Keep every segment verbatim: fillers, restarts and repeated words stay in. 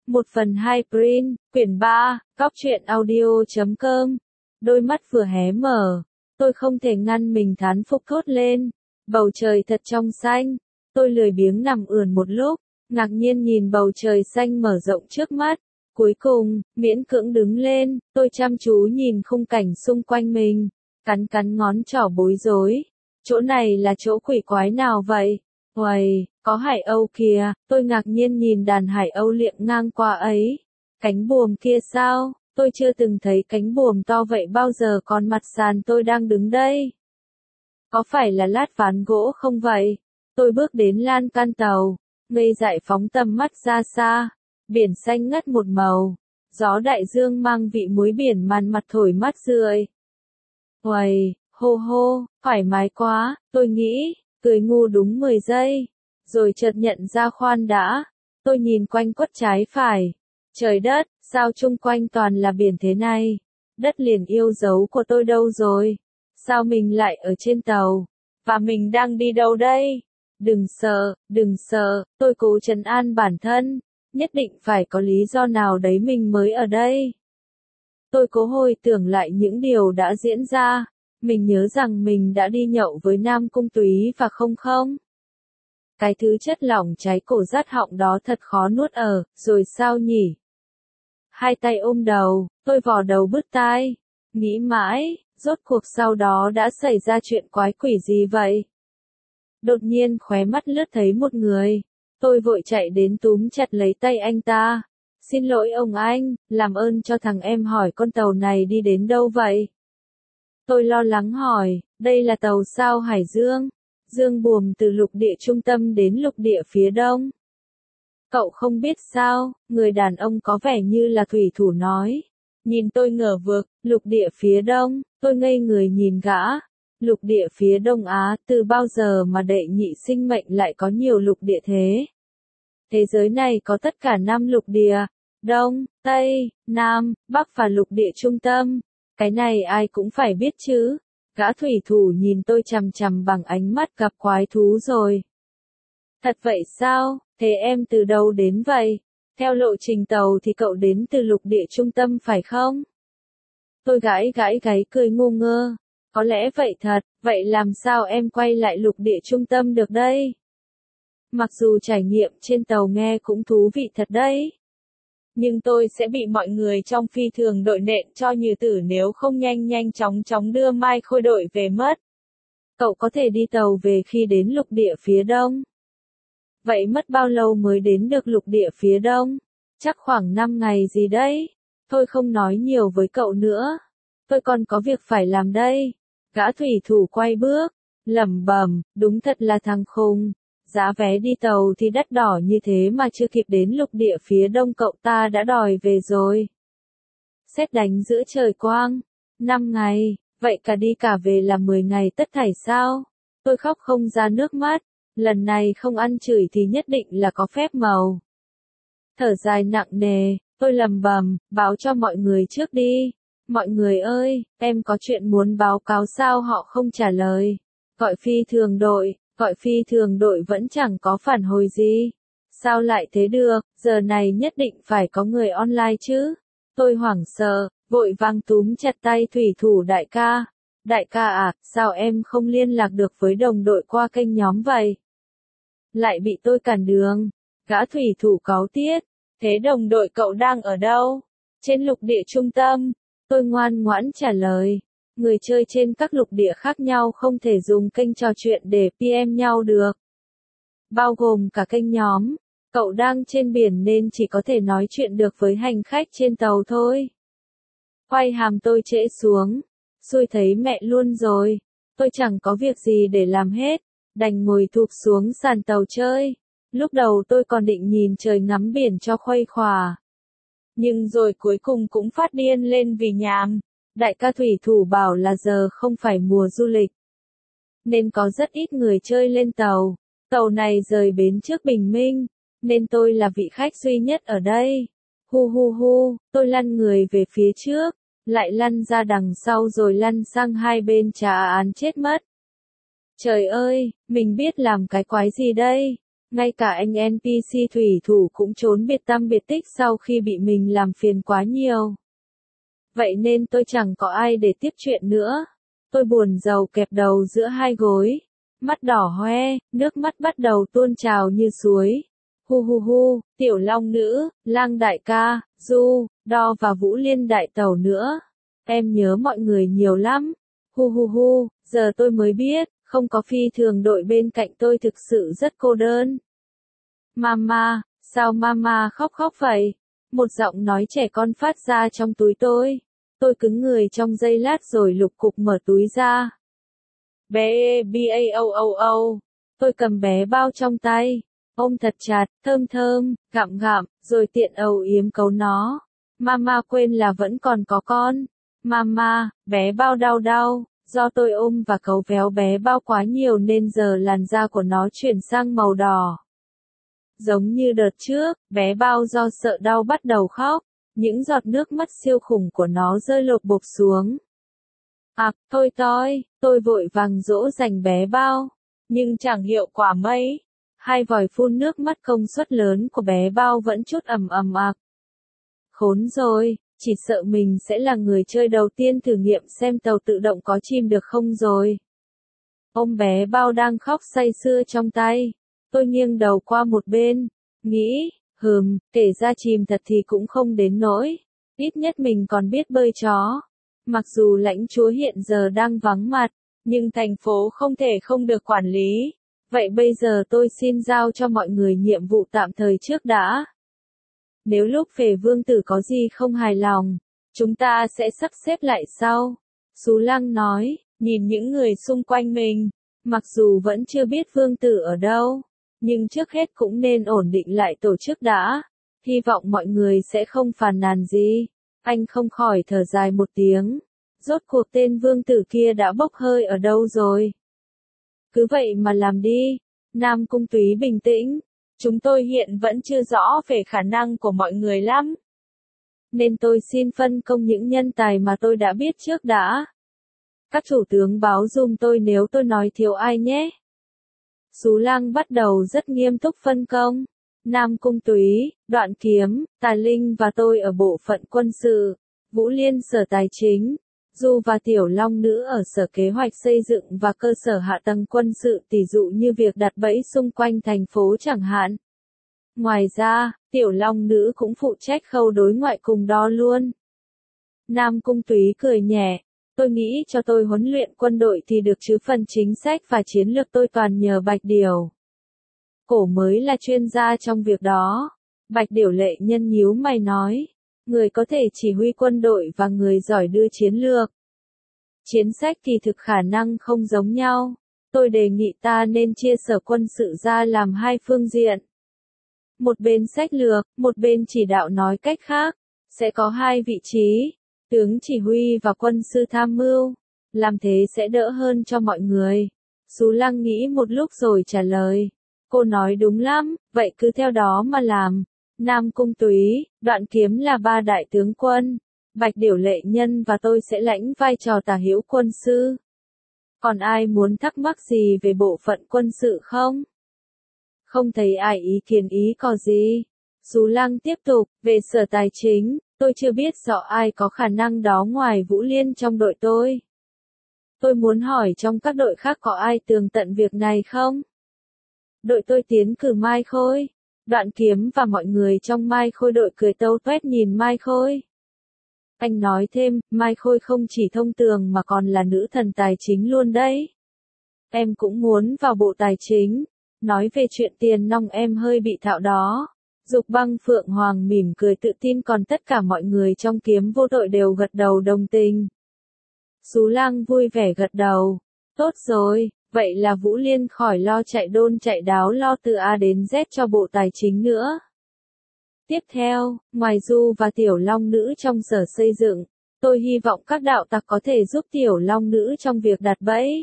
Một phần hai print, quyển ba, góc truyện audio chấm com. Đôi mắt vừa hé mở, tôi không thể ngăn mình thán phục thốt lên. Bầu trời thật trong xanh. Tôi lười biếng nằm ườn một lúc, ngạc nhiên nhìn bầu trời xanh mở rộng trước mắt. Cuối cùng, miễn cưỡng đứng lên, tôi chăm chú nhìn khung cảnh xung quanh mình, cắn cắn ngón trỏ bối rối. Chỗ này là chỗ quỷ quái nào vậy? Uầy, có hải âu kìa, tôi ngạc nhiên nhìn đàn hải âu liệng ngang qua ấy. Cánh buồm kia sao? Tôi chưa từng thấy cánh buồm to vậy bao giờ, còn mặt sàn tôi đang đứng đây. Có phải là lát ván gỗ không vậy? Tôi bước đến lan can tàu, ngây dại phóng tầm mắt ra xa. Biển xanh ngắt một màu, gió đại dương mang vị muối biển màn mặt thổi mát rượi. Uầy, hô hô, thoải mái quá, tôi nghĩ, cười ngu đúng mười giây, rồi chợt nhận ra khoan đã. Tôi nhìn quanh quất trái phải, trời đất, sao chung quanh toàn là biển thế này? Đất liền yêu dấu của tôi đâu rồi? Sao mình lại ở trên tàu? Và mình đang đi đâu đây? Đừng sợ, đừng sợ, tôi cố trấn an bản thân. Nhất định phải có lý do nào đấy mình mới ở đây. Tôi cố hồi tưởng lại những điều đã diễn ra. Mình nhớ rằng mình đã đi nhậu với Nam Cung Túy và không không. Cái thứ chất lỏng cháy cổ rát họng đó thật khó nuốt ở, rồi sao nhỉ? Hai tay ôm đầu, tôi vò đầu bứt tai. Nghĩ mãi, rốt cuộc sau đó đã xảy ra chuyện quái quỷ gì vậy? Đột nhiên khóe mắt lướt thấy một người. Tôi vội chạy đến túm chặt lấy tay anh ta. Xin lỗi ông anh, làm ơn cho thằng em hỏi con tàu này đi đến đâu vậy? Tôi lo lắng hỏi, đây là tàu sao Hải Dương? Dương buồm từ lục địa trung tâm đến lục địa phía đông. Cậu không biết sao, người đàn ông có vẻ như là thủy thủ nói. Nhìn tôi ngờ vực, lục địa phía đông, tôi ngây người nhìn gã. Lục địa phía Đông Á, từ bao giờ mà đệ nhị sinh mệnh lại có nhiều lục địa thế? Thế giới này có tất cả năm lục địa, Đông, Tây, Nam, Bắc và lục địa trung tâm. Cái này ai cũng phải biết chứ. Gã thủy thủ nhìn tôi chằm chằm bằng ánh mắt gặp quái thú rồi. Thật vậy sao? Thế em từ đâu đến vậy? Theo lộ trình tàu thì cậu đến từ lục địa trung tâm phải không? Tôi gãi gãi gáy cười ngu ngơ. Có lẽ vậy thật, vậy làm sao em quay lại lục địa trung tâm được đây? Mặc dù trải nghiệm trên tàu nghe cũng thú vị thật đấy. Nhưng tôi sẽ bị mọi người trong phi thường đội nện cho như tử nếu không nhanh nhanh chóng chóng đưa Mai Khôi đội về mất. Cậu có thể đi tàu về khi đến lục địa phía đông. Vậy mất bao lâu mới đến được lục địa phía đông? Chắc khoảng năm ngày gì đấy. Thôi không nói nhiều với cậu nữa. Tôi còn có việc phải làm đây. Gã thủy thủ quay bước, lẩm bẩm, đúng thật là thằng khùng. Giá vé đi tàu thì đắt đỏ như thế mà chưa kịp đến lục địa phía đông cậu ta đã đòi về rồi. Sét đánh giữa trời quang. Năm ngày, vậy cả đi cả về là mười ngày tất thảy sao? Tôi khóc không ra nước mắt. Lần này không ăn chửi thì nhất định là có phép màu. Thở dài nặng nề, tôi lẩm bẩm, báo cho mọi người trước đi. Mọi người ơi, em có chuyện muốn báo cáo sao họ không trả lời. Gọi phi thường đội, gọi phi thường đội vẫn chẳng có phản hồi gì. Sao lại thế được, giờ này nhất định phải có người online chứ. Tôi hoảng sợ, vội vàng túm chặt tay thủy thủ đại ca. Đại ca à, sao em không liên lạc được với đồng đội qua kênh nhóm vậy? Lại bị tôi cản đường. Gã thủy thủ cáu tiết. Thế đồng đội cậu đang ở đâu? Trên lục địa trung tâm. Tôi ngoan ngoãn trả lời. Người chơi trên các lục địa khác nhau không thể dùng kênh trò chuyện để pê em nhau được. Bao gồm cả kênh nhóm. Cậu đang trên biển nên chỉ có thể nói chuyện được với hành khách trên tàu thôi. Quay hàm tôi trễ xuống. Xui thấy mẹ luôn rồi. Tôi chẳng có việc gì để làm hết. Đành ngồi thụp xuống sàn tàu chơi. Lúc đầu tôi còn định nhìn trời ngắm biển cho khuây khỏa. Nhưng rồi cuối cùng cũng phát điên lên vì nhàm. Đại ca thủy thủ bảo là giờ không phải mùa du lịch. Nên có rất ít người chơi lên tàu. Tàu này rời bến trước bình minh. Nên tôi là vị khách duy nhất ở đây. Hu hu hu, tôi lăn người về phía trước. Lại lăn ra đằng sau rồi lăn sang hai bên trả án chết mất. Trời ơi, mình biết làm cái quái gì đây? Ngay cả anh en pê xê thủy thủ cũng trốn biệt tăm biệt tích sau khi bị mình làm phiền quá nhiều. Vậy nên tôi chẳng có ai để tiếp chuyện nữa. Tôi buồn rầu kẹp đầu giữa hai gối. Mắt đỏ hoe, nước mắt bắt đầu tuôn trào như suối. Hu hu hu, Tiểu Long Nữ, Lang đại ca, Du, Đo và Vũ Liên đại tẩu nữa. Em nhớ mọi người nhiều lắm. Hu hu hu, giờ tôi mới biết, không có phi thường đội bên cạnh tôi thực sự rất cô đơn. Mama, sao mama khóc khóc vậy? Một giọng nói trẻ con phát ra trong túi tôi. Tôi cứng người trong giây lát rồi lục cục mở túi ra. Bé bao, tôi cầm bé bao trong tay, ôm thật chặt, thơm thơm, gặm gặm, rồi tiện âu yếm cấu nó. Mama quên là vẫn còn có con. Mama, bé bao đau đau, do tôi ôm và cấu véo bé bao quá nhiều nên giờ làn da của nó chuyển sang màu đỏ. Giống như đợt trước, bé bao do sợ đau bắt đầu khóc, những giọt nước mắt siêu khủng của nó rơi lộp bộp xuống. À, thôi toi, tôi vội vàng dỗ dành bé bao, nhưng chẳng hiệu quả mấy. Hai vòi phun nước mắt công suất lớn của bé bao vẫn chút ầm ầm ạc. Khốn rồi, chỉ sợ mình sẽ là người chơi đầu tiên thử nghiệm xem tàu tự động có chìm được không rồi. Ôm bé bao đang khóc say sưa trong tay, tôi nghiêng đầu qua một bên, nghĩ, hừm, kể ra chìm thật thì cũng không đến nỗi, ít nhất mình còn biết bơi chó. Mặc dù lãnh chúa hiện giờ đang vắng mặt, nhưng thành phố không thể không được quản lý. Vậy bây giờ tôi xin giao cho mọi người nhiệm vụ tạm thời trước đã. Nếu lúc về vương tử có gì không hài lòng, chúng ta sẽ sắp xếp lại sau. Sú Lăng nói, nhìn những người xung quanh mình, mặc dù vẫn chưa biết vương tử ở đâu, nhưng trước hết cũng nên ổn định lại tổ chức đã. Hy vọng mọi người sẽ không phàn nàn gì. Anh không khỏi thở dài một tiếng. Rốt cuộc tên vương tử kia đã bốc hơi ở đâu rồi? Cứ vậy mà làm đi. Nam Cung Túy bình tĩnh. Chúng tôi hiện vẫn chưa rõ về khả năng của mọi người lắm. Nên tôi xin phân công những nhân tài mà tôi đã biết trước đã. Các chủ tướng báo dùm tôi nếu tôi nói thiếu ai nhé. Sú Lăng bắt đầu rất nghiêm túc phân công. Nam Cung Túy, Đoạn Kiếm, Tà Linh và tôi ở bộ phận quân sự, Vũ Liên sở tài chính, Du và Tiểu Long Nữ ở sở kế hoạch xây dựng và cơ sở hạ tầng quân sự, tỷ dụ như việc đặt bẫy xung quanh thành phố chẳng hạn. Ngoài ra, Tiểu Long Nữ cũng phụ trách khâu đối ngoại cùng Đo luôn. Nam Cung Túy cười nhẹ, tôi nghĩ cho tôi huấn luyện quân đội thì được chứ phần chính sách và chiến lược tôi toàn nhờ Bạch Điểu. Cổ mới là chuyên gia trong việc đó. Bạch Điểu Lệ Nhân nhíu mày nói, người có thể chỉ huy quân đội và người giỏi đưa chiến lược. Chiến sách thì thực khả năng không giống nhau. Tôi đề nghị ta nên chia sở quân sự ra làm hai phương diện. Một bên sách lược, một bên chỉ đạo, nói cách khác, sẽ có hai vị trí, tướng chỉ huy và quân sư tham mưu. Làm thế sẽ đỡ hơn cho mọi người. Sú Lăng nghĩ một lúc rồi trả lời. Cô nói đúng lắm, vậy cứ theo đó mà làm. Nam Cung Túy, Đoạn Kiếm là ba đại tướng quân. Bạch Điểu Lệ Nhân và tôi sẽ lãnh vai trò tả hữu quân sư. Còn ai muốn thắc mắc gì về bộ phận quân sự không? Không thấy ai ý kiến ý có gì. Sú Lăng tiếp tục, về sở tài chính, tôi chưa biết rõ ai có khả năng đó ngoài Vũ Liên trong đội tôi. Tôi muốn hỏi trong các đội khác có ai tường tận việc này không? Đội tôi tiến cử Mai Khôi. Đoạn Kiếm và mọi người trong Mai Khôi đội cười tâu tuét nhìn Mai Khôi. Anh nói thêm, Mai Khôi không chỉ thông tường mà còn là nữ thần tài chính luôn đấy. Em cũng muốn vào bộ tài chính. Nói về chuyện tiền nong em hơi bị thạo đó. Dục Băng Phượng Hoàng mỉm cười tự tin, còn tất cả mọi người trong Kiếm Vô Tội đều gật đầu đồng tình. Sú Lăng vui vẻ gật đầu. Tốt rồi, vậy là Vũ Liên khỏi lo chạy đôn chạy đáo lo từ A đến Z cho bộ tài chính nữa. Tiếp theo, ngoài Du và Tiểu Long Nữ trong sở xây dựng, tôi hy vọng các đạo tặc có thể giúp Tiểu Long Nữ trong việc đặt bẫy.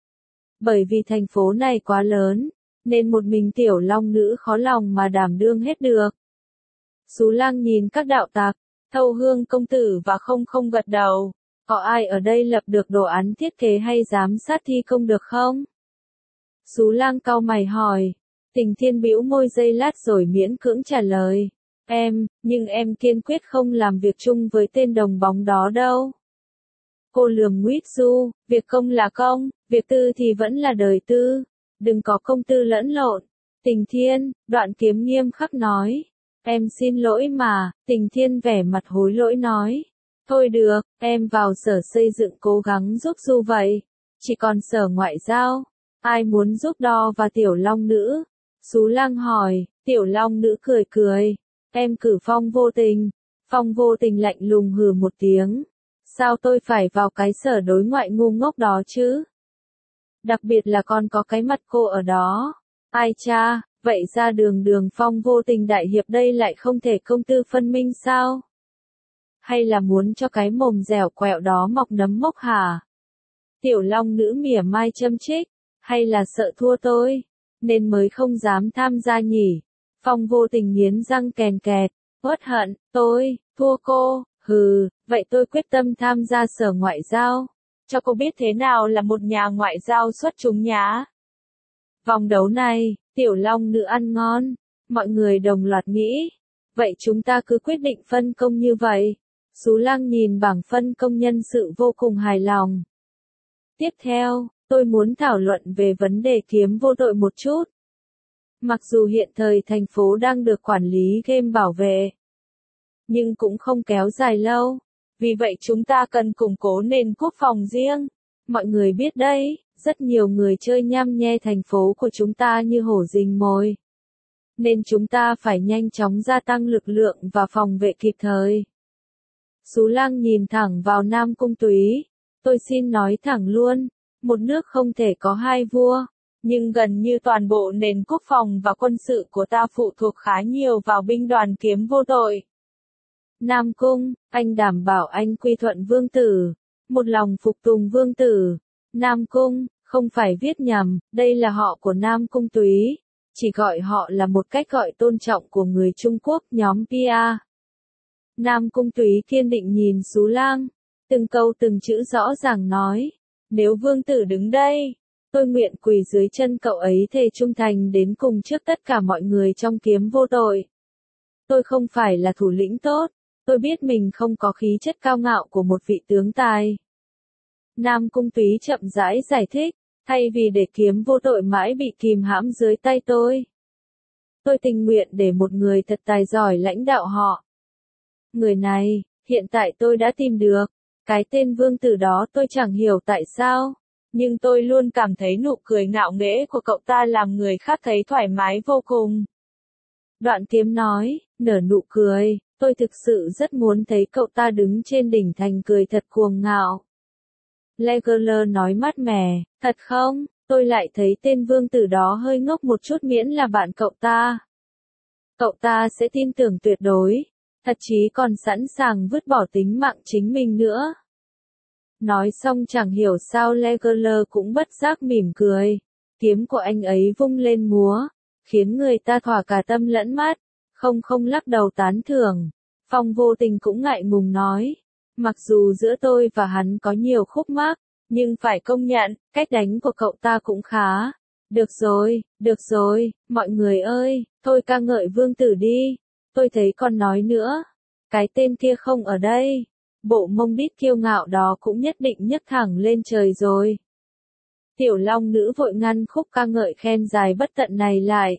Bởi vì thành phố này quá lớn, nên một mình Tiểu Long Nữ khó lòng mà đảm đương hết được. Sú Lăng nhìn các đạo tặc, Thâu Hương công tử và Không Không gật đầu. Có ai ở đây lập được đồ án thiết kế hay giám sát thi công được không? Sú Lăng cau mày hỏi. Tình Thiên bĩu môi giây lát rồi miễn cưỡng trả lời. Em, nhưng em kiên quyết không làm việc chung với tên đồng bóng đó đâu. Cô lườm Nguyết Du, việc công là công, việc tư thì vẫn là đời tư. Đừng có công tư lẫn lộn. Tình Thiên, Đoạn Kiếm nghiêm khắc nói. Em xin lỗi mà, Tình Thiên vẻ mặt hối lỗi nói. Thôi được, em vào sở xây dựng cố gắng giúp Du vậy. Chỉ còn sở ngoại giao, ai muốn giúp Đo và Tiểu Long Nữ? Sú Lăng hỏi, Tiểu Long Nữ cười cười. Em cử Phong Vô Tình. Phong Vô Tình lạnh lùng hừ một tiếng. Sao tôi phải vào cái sở đối ngoại ngu ngốc đó chứ? Đặc biệt là còn có cái mặt cô ở đó. Ai cha, vậy ra đường đường Phong Vô Tình đại hiệp đây lại không thể công tư phân minh sao? Hay là muốn cho cái mồm dẻo quẹo đó mọc nấm mốc hả? Tiểu Long Nữ mỉa mai châm chích. Hay là sợ thua tôi, nên mới không dám tham gia nhỉ? Phong Vô Tình nghiến răng kèn kẹt. Uất hận, tôi, thua cô, hừ, vậy tôi quyết tâm tham gia sở ngoại giao. Cho cô biết thế nào là một nhà ngoại giao xuất chúng nhá. Vòng đấu này, Tiểu Long Nữ ăn ngon. Mọi người đồng loạt nghĩ. Vậy chúng ta cứ quyết định phân công như vậy. Sú Lăng nhìn bảng phân công nhân sự vô cùng hài lòng. Tiếp theo, tôi muốn thảo luận về vấn đề kiếm vô tội một chút. Mặc dù hiện thời thành phố đang được quản lý game bảo vệ, nhưng cũng không kéo dài lâu. Vì vậy chúng ta cần củng cố nền quốc phòng riêng. Mọi người biết đấy, rất nhiều người chơi nhăm nhe thành phố của chúng ta như hổ rình mồi. Nên chúng ta phải nhanh chóng gia tăng lực lượng và phòng vệ kịp thời. Sú Lăng nhìn thẳng vào Nam Cung Túy. Tôi xin nói thẳng luôn, một nước không thể có hai vua. Nhưng gần như toàn bộ nền quốc phòng và quân sự của ta phụ thuộc khá nhiều vào binh đoàn kiếm vô tội. Nam Cung, anh đảm bảo anh quy thuận vương tử, một lòng phục tùng vương tử. Nam Cung, không phải viết nhầm, đây là họ của Nam Cung Túy. Chỉ gọi họ là một cách gọi tôn trọng của người Trung Quốc nhóm pê a. Nam Cung Túy kiên định nhìn Sú Lang, từng câu từng chữ rõ ràng nói. Nếu vương tử đứng đây, tôi nguyện quỳ dưới chân cậu ấy thề trung thành đến cùng trước tất cả mọi người trong kiếm vô tội. Tôi không phải là thủ lĩnh tốt, tôi biết mình không có khí chất cao ngạo của một vị tướng tài. Nam Cung Túy chậm rãi giải thích, thay vì để kiếm vô tội mãi bị kìm hãm dưới tay tôi. Tôi tình nguyện để một người thật tài giỏi lãnh đạo họ. Người này, hiện tại tôi đã tìm được. Cái tên vương tử đó tôi chẳng hiểu tại sao. Nhưng tôi luôn cảm thấy nụ cười ngạo nghễ của cậu ta làm người khác thấy thoải mái vô cùng. Đoạn Kiếm nói, nở nụ cười, tôi thực sự rất muốn thấy cậu ta đứng trên đỉnh thành cười thật cuồng ngạo. Legolas nói mát mẻ, thật không, tôi lại thấy tên vương tử đó hơi ngốc một chút miễn là bạn cậu ta. Cậu ta sẽ tin tưởng tuyệt đối, thậm chí còn sẵn sàng vứt bỏ tính mạng chính mình nữa. Nói xong chẳng hiểu sao Legolas cũng bất giác mỉm cười. Kiếm của anh ấy vung lên múa, khiến người ta thỏa cả tâm lẫn mắt, không không lắc đầu tán thưởng. Phong Vô Tình cũng ngại ngùng nói, mặc dù giữa tôi và hắn có nhiều khúc mắc, nhưng phải công nhận, cách đánh của cậu ta cũng khá. Được rồi, được rồi, mọi người ơi, thôi ca ngợi vương tử đi. Tôi thấy còn nói nữa, cái tên kia không ở đây. Bộ mông đít kiêu ngạo đó cũng nhất định nhấc thẳng lên trời rồi. Tiểu Long Nữ vội ngăn khúc ca ngợi khen dài bất tận này lại.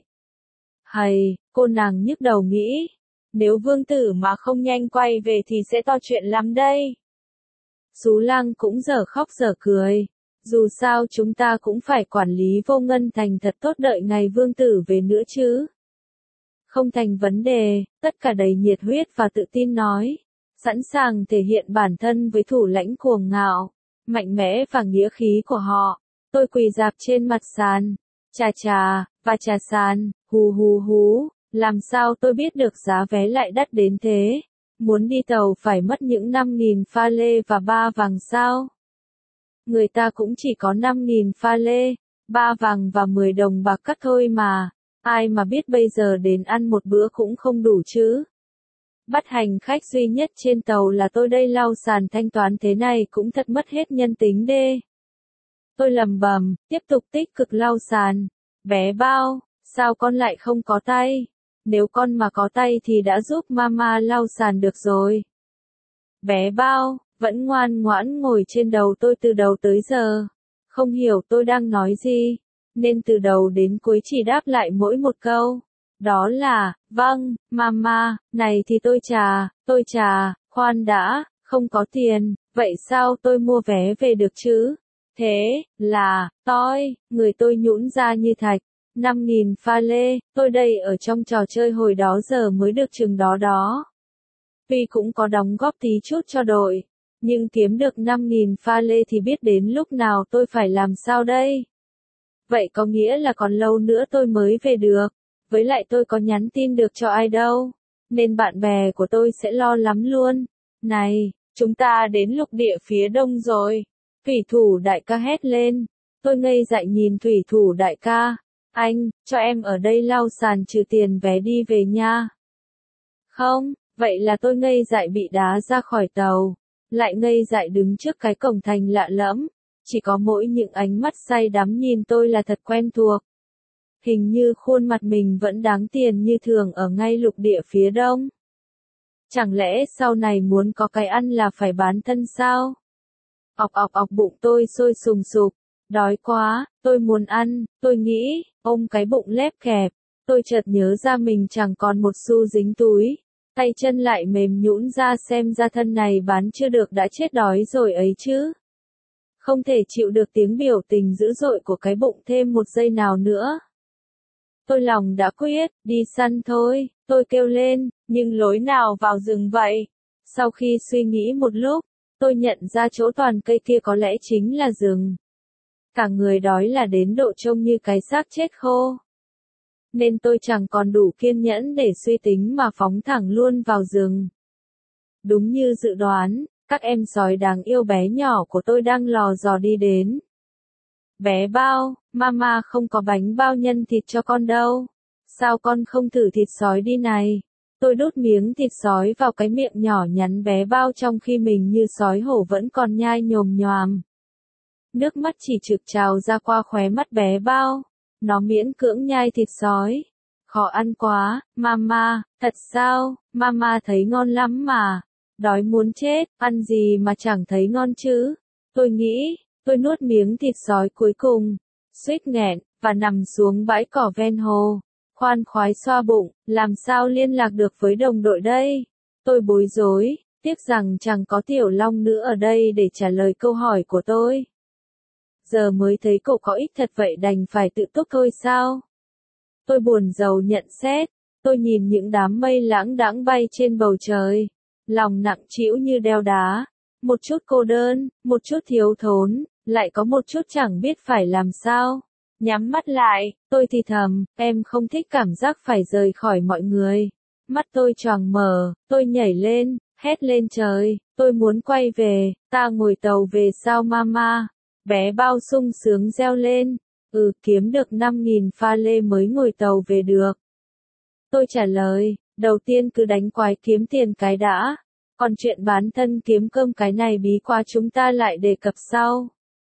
Hầy, cô nàng nhức đầu nghĩ, nếu vương tử mà không nhanh quay về thì sẽ to chuyện lắm đây. Sú Lang cũng dở khóc dở cười, dù sao chúng ta cũng phải quản lý Vô Ngân Thành thật tốt đợi ngày vương tử về nữa chứ. Không thành vấn đề, tất cả đầy nhiệt huyết và tự tin nói. Sẵn sàng thể hiện bản thân với thủ lãnh cuồng ngạo, mạnh mẽ và nghĩa khí của họ. Tôi quỳ rạp trên mặt sàn, chà chà, và chà sàn, hù hù hú, làm sao tôi biết được giá vé lại đắt đến thế? Muốn đi tàu phải mất những năm nghìn pha lê và ba vàng sao? Người ta cũng chỉ có năm nghìn pha lê, ba vàng và mười đồng bạc cắt thôi mà, ai mà biết bây giờ đến ăn một bữa cũng không đủ chứ. Bắt hành khách duy nhất trên tàu là tôi đây, lau sàn thanh toán thế này cũng thật mất hết nhân tính đê. Tôi lầm bầm, tiếp tục tích cực lau sàn. Vé bao, Sao con lại không có tay? Nếu con mà có tay thì đã giúp mama lau sàn được rồi. Bé bao, vẫn ngoan ngoãn ngồi trên đầu tôi từ đầu tới giờ. Không hiểu tôi đang nói gì, nên từ đầu đến cuối chỉ đáp lại mỗi một câu. Đó là, vâng, mama, này thì tôi chà, tôi chà, khoan đã, không có tiền, vậy sao tôi mua vé về được chứ? Thế, là, tôi, người tôi nhũn ra như thạch. năm nghìn pha lê, tôi đây ở trong trò chơi hồi đó giờ mới được chừng đó đó. Tuy cũng có đóng góp tí chút cho đội, nhưng kiếm được năm nghìn pha lê thì biết đến lúc nào tôi phải làm sao đây? Vậy có nghĩa là còn lâu nữa tôi mới về được, với lại tôi có nhắn tin được cho ai đâu, nên bạn bè của tôi sẽ lo lắm luôn. Này, chúng ta đến lục địa phía đông rồi. Thủy thủ đại ca hét lên. Tôi ngây dại nhìn thủy thủ đại ca. Anh, cho em ở đây lau sàn trừ tiền vé đi về nha. Không, vậy là tôi ngây dại bị đá ra khỏi tàu. Lại ngây dại đứng trước cái cổng thành lạ lẫm. Chỉ có mỗi những ánh mắt say đắm nhìn tôi là thật quen thuộc. Hình như khuôn mặt mình vẫn đáng tiền như thường ở ngay lục địa phía đông. Chẳng lẽ sau này muốn có cái ăn là phải bán thân sao? Ọc ọc ọc bụng tôi sôi sùng sục. Đói quá, tôi muốn ăn, tôi nghĩ, ôm cái bụng lép kẹp. Tôi chợt nhớ ra mình chẳng còn một xu dính túi. Tay chân lại mềm nhũn ra xem ra thân này bán chưa được đã chết đói rồi ấy chứ. Không thể chịu được tiếng biểu tình dữ dội của cái bụng thêm một giây nào nữa. Tôi lòng đã quyết, đi săn thôi, tôi kêu lên, nhưng lối nào vào rừng vậy? Sau khi suy nghĩ một lúc, tôi nhận ra chỗ toàn cây kia có lẽ chính là rừng. Cả người đói là đến độ trông như cái xác chết khô. Nên tôi chẳng còn đủ kiên nhẫn để suy tính mà phóng thẳng luôn vào rừng. Đúng như dự đoán, các em sói đáng yêu bé nhỏ của tôi đang lò dò đi đến. Bé bao, mama không có bánh bao nhân thịt cho con đâu. Sao con không thử thịt sói đi này? Tôi đút miếng thịt sói vào cái miệng nhỏ nhắn bé bao trong khi mình như sói hổ vẫn còn nhai nhồm nhoàm. Nước mắt chỉ trực trào ra qua khóe mắt bé bao. Nó miễn cưỡng nhai thịt sói. Khó ăn quá, mama, thật sao, mama thấy ngon lắm mà. Đói muốn chết, ăn gì mà chẳng thấy ngon chứ. Tôi nghĩ, tôi nuốt miếng thịt sói cuối cùng, suýt nghẹn, và nằm xuống bãi cỏ ven hồ. Khoan khoái xoa bụng, làm sao liên lạc được với đồng đội đây? Tôi bối rối, tiếc rằng chẳng có Tiểu Long nữa ở đây để trả lời câu hỏi của tôi. Giờ mới thấy cậu có ích thật vậy đành phải tự túc thôi sao? Tôi buồn rầu nhận xét, tôi nhìn những đám mây lãng đãng bay trên bầu trời. Lòng nặng trĩu như đeo đá, một chút cô đơn, một chút thiếu thốn, lại có một chút chẳng biết phải làm sao. Nhắm mắt lại, tôi thì thầm, em không thích cảm giác phải rời khỏi mọi người. Mắt tôi choàng mở, tôi nhảy lên, hét lên trời, tôi muốn quay về, ta ngồi tàu về sao mama? Bé bao sung sướng reo lên, ừ kiếm được năm nghìn pha lê mới ngồi tàu về được. Tôi trả lời, đầu tiên cứ đánh quái kiếm tiền cái đã, còn chuyện bán thân kiếm cơm cái này bí quá chúng ta lại đề cập sau.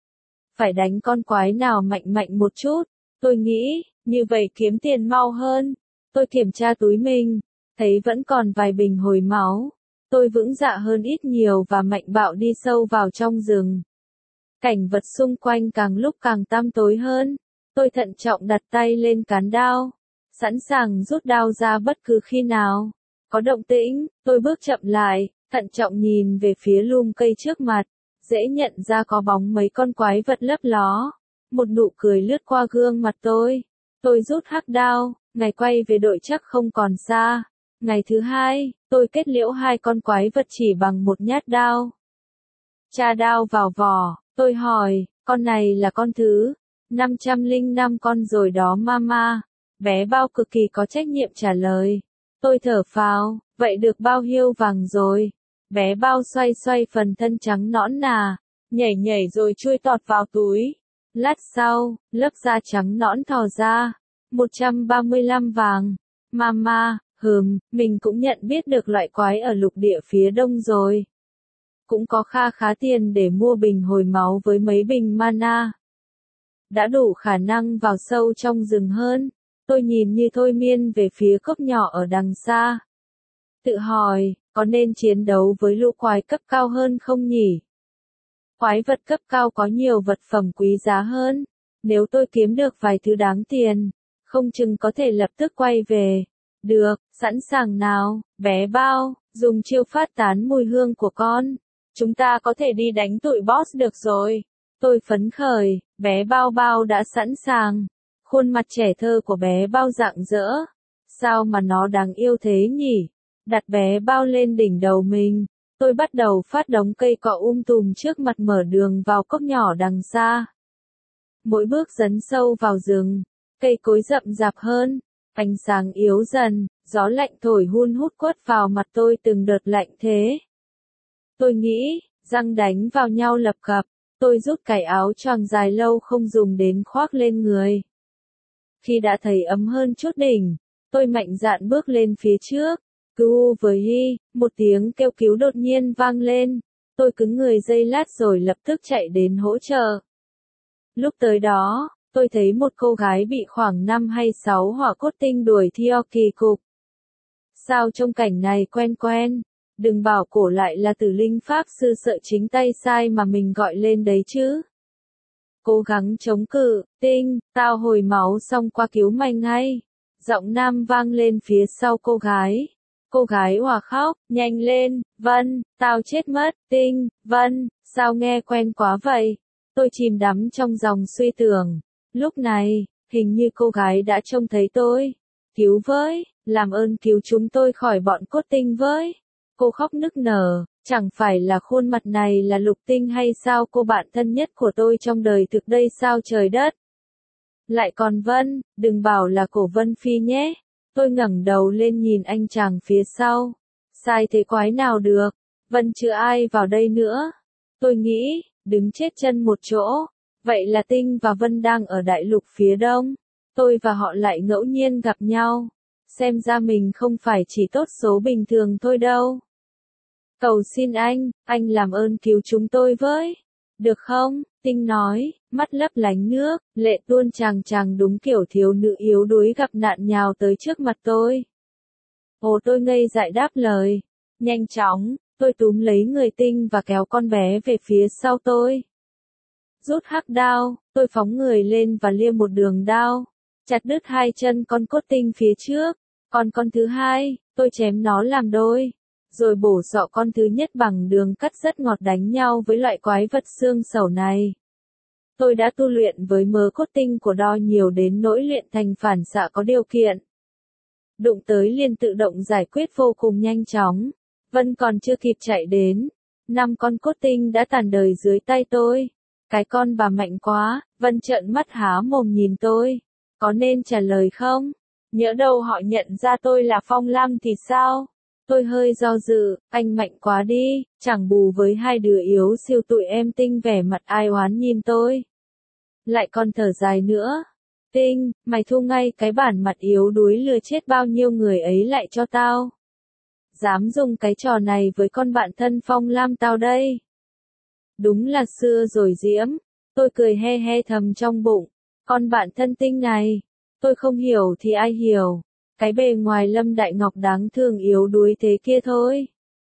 Phải đánh con quái nào mạnh mạnh một chút, tôi nghĩ, như vậy kiếm tiền mau hơn. Tôi kiểm tra túi mình, thấy vẫn còn vài bình hồi máu. Tôi vững dạ hơn ít nhiều và mạnh bạo đi sâu vào trong rừng. Cảnh vật xung quanh càng lúc càng tăm tối hơn. Tôi thận trọng đặt tay lên cán đao, sẵn sàng rút đao ra bất cứ khi nào. Có động tĩnh, tôi bước chậm lại, thận trọng nhìn về phía lùm cây trước mặt. Dễ nhận ra có bóng mấy con quái vật lấp ló. Một nụ cười lướt qua gương mặt tôi. Tôi rút hắc đao, ngày quay về đội chắc không còn xa. Ngày thứ hai, tôi kết liễu hai con quái vật chỉ bằng một nhát đao. Tra đao vào vỏ, tôi hỏi, con này là con thứ năm trăm lẻ năm con rồi đó mama. Bé bao cực kỳ có trách nhiệm trả lời. Tôi thở phào, vậy được bao nhiêu vàng rồi? Bé bao xoay xoay phần thân trắng nõn nà, nhảy nhảy rồi chui tọt vào túi. Lát sau, lớp da trắng nõn thò ra. một trăm ba mươi lăm vàng. Mama, hừm, mình cũng nhận biết được loại quái ở lục địa phía đông rồi. Cũng có kha khá tiền để mua bình hồi máu với mấy bình mana. Đã đủ khả năng vào sâu trong rừng hơn. Tôi nhìn như thôi miên về phía cốc nhỏ ở đằng xa. Tự hỏi, có nên chiến đấu với lũ quái cấp cao hơn không nhỉ? Quái vật cấp cao có nhiều vật phẩm quý giá hơn. Nếu tôi kiếm được vài thứ đáng tiền, không chừng có thể lập tức quay về. Được, sẵn sàng nào, bé bao, dùng chiêu phát tán mùi hương của con. Chúng ta có thể đi đánh tụi boss được rồi. Tôi phấn khởi, bé bao bao đã sẵn sàng. Khuôn mặt trẻ thơ của bé bao rạng rỡ. Sao mà nó đáng yêu thế nhỉ? Đặt bé bao lên đỉnh đầu mình. Tôi bắt đầu phát đống cây cọ um tùm trước mặt mở đường vào cốc nhỏ đằng xa. Mỗi bước dấn sâu vào rừng, cây cối rậm rạp hơn, ánh sáng yếu dần, gió lạnh thổi hun hút quất vào mặt tôi từng đợt lạnh thế. Tôi nghĩ, răng đánh vào nhau lập cập, tôi rút cái áo choàng dài lâu không dùng đến khoác lên người. Khi đã thấy ấm hơn chút đỉnh, tôi mạnh dạn bước lên phía trước. Cứu với hi, một tiếng kêu cứu đột nhiên vang lên. Tôi cứng người giây lát rồi lập tức chạy đến hỗ trợ. Lúc tới đó, tôi thấy một cô gái bị khoảng năm hay sáu hỏa cốt tinh đuổi theo kỳ cục. Sao trông cảnh này quen quen? Đừng bảo cổ lại là Tử Linh Pháp Sư sợ chính tay sai mà mình gọi lên đấy chứ. Cố gắng chống cự, tinh, tao hồi máu xong qua cứu mày ngay. Giọng nam vang lên phía sau cô gái. Cô gái òa khóc, nhanh lên, Vân, tao chết mất, tinh, Vân, sao nghe quen quá vậy? Tôi chìm đắm trong dòng suy tưởng. Lúc này, hình như cô gái đã trông thấy tôi. Cứu với, làm ơn cứu chúng tôi khỏi bọn cốt tinh với. Cô khóc nức nở, chẳng phải là khuôn mặt này là Lục Tinh hay sao, cô bạn thân nhất của tôi trong đời thực đây sao trời đất. Lại còn Vân, đừng bảo là Cổ Vân Phi nhé. Tôi ngẩng đầu lên nhìn anh chàng phía sau. Sai thế quái nào được, Vân chưa ai vào đây nữa. Tôi nghĩ, đứng chết chân một chỗ. Vậy là Tinh và Vân đang ở đại lục phía đông. Tôi và họ lại ngẫu nhiên gặp nhau. Xem ra mình không phải chỉ tốt số bình thường thôi đâu. Cầu xin anh, anh làm ơn cứu chúng tôi với. Được không? Tinh nói, mắt lấp lánh nước, lệ tuôn tràng tràng đúng kiểu thiếu nữ yếu đuối gặp nạn nhào tới trước mặt tôi. Ồ, tôi ngây dại đáp lời. Nhanh chóng, tôi túm lấy người Tinh và kéo con bé về phía sau tôi. Rút hắc đao, tôi phóng người lên và lia một đường đao. Chặt đứt hai chân con cốt tinh phía trước. Còn con thứ hai, tôi chém nó làm đôi. Rồi bổ sọ con thứ nhất bằng đường cắt rất ngọt đánh nhau với loại quái vật xương sẩu này. Tôi đã tu luyện với mớ cốt tinh của đo nhiều đến nỗi luyện thành phản xạ có điều kiện. Đụng tới liền tự động giải quyết vô cùng nhanh chóng. Vân còn chưa kịp chạy đến. Năm con cốt tinh đã tàn đời dưới tay tôi. Cái con bà mạnh quá, Vân trợn mắt há mồm nhìn tôi. Có nên trả lời không? Nhỡ đâu họ nhận ra tôi là Phong Lam thì sao? Tôi hơi do dự, anh mạnh quá đi, chẳng bù với hai đứa yếu siêu tụi em Tinh vẻ mặt ai oán nhìn tôi. Lại còn thở dài nữa. Tinh, mày thu ngay cái bản mặt yếu đuối lừa chết bao nhiêu người ấy lại cho tao. Dám dùng cái trò này với con bạn thân Phong Lam tao đây. Đúng là xưa rồi Diễm. Tôi cười he he thầm trong bụng. Con bạn thân Tinh này, tôi không hiểu thì ai hiểu. Cái bề ngoài Lâm Đại Ngọc đáng thương yếu đuối thế kia thôi.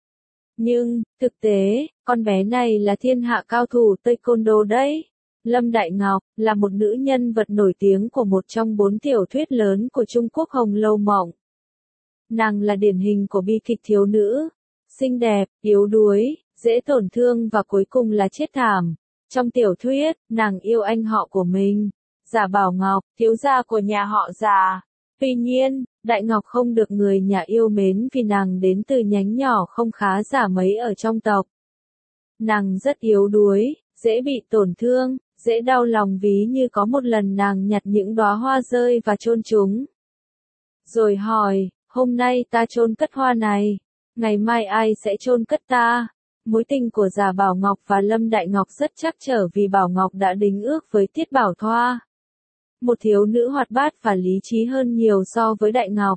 Nhưng, thực tế, con bé này là thiên hạ cao thủ Taekwondo đấy. Lâm Đại Ngọc, là một nữ nhân vật nổi tiếng của một trong bốn tiểu thuyết lớn của Trung Quốc Hồng Lâu Mộng. Nàng là điển hình của bi kịch thiếu nữ. Xinh đẹp, yếu đuối, dễ tổn thương và cuối cùng là chết thảm. Trong tiểu thuyết, nàng yêu anh họ của mình. Giả Bảo Ngọc, thiếu gia của nhà họ Giả. Tuy nhiên, Đại Ngọc không được người nhà yêu mến vì nàng đến từ nhánh nhỏ không khá giả mấy ở trong tộc. Nàng rất yếu đuối, dễ bị tổn thương, dễ đau lòng ví như có một lần nàng nhặt những đóa hoa rơi và chôn chúng. Rồi hỏi, hôm nay ta chôn cất hoa này, ngày mai ai sẽ chôn cất ta? Mối tình của Giả Bảo Ngọc và Lâm Đại Ngọc rất trắc trở vì Bảo Ngọc đã đính ước với Tiết Bảo Thoa. Một thiếu nữ hoạt bát và lý trí hơn nhiều so với Đại Ngọc.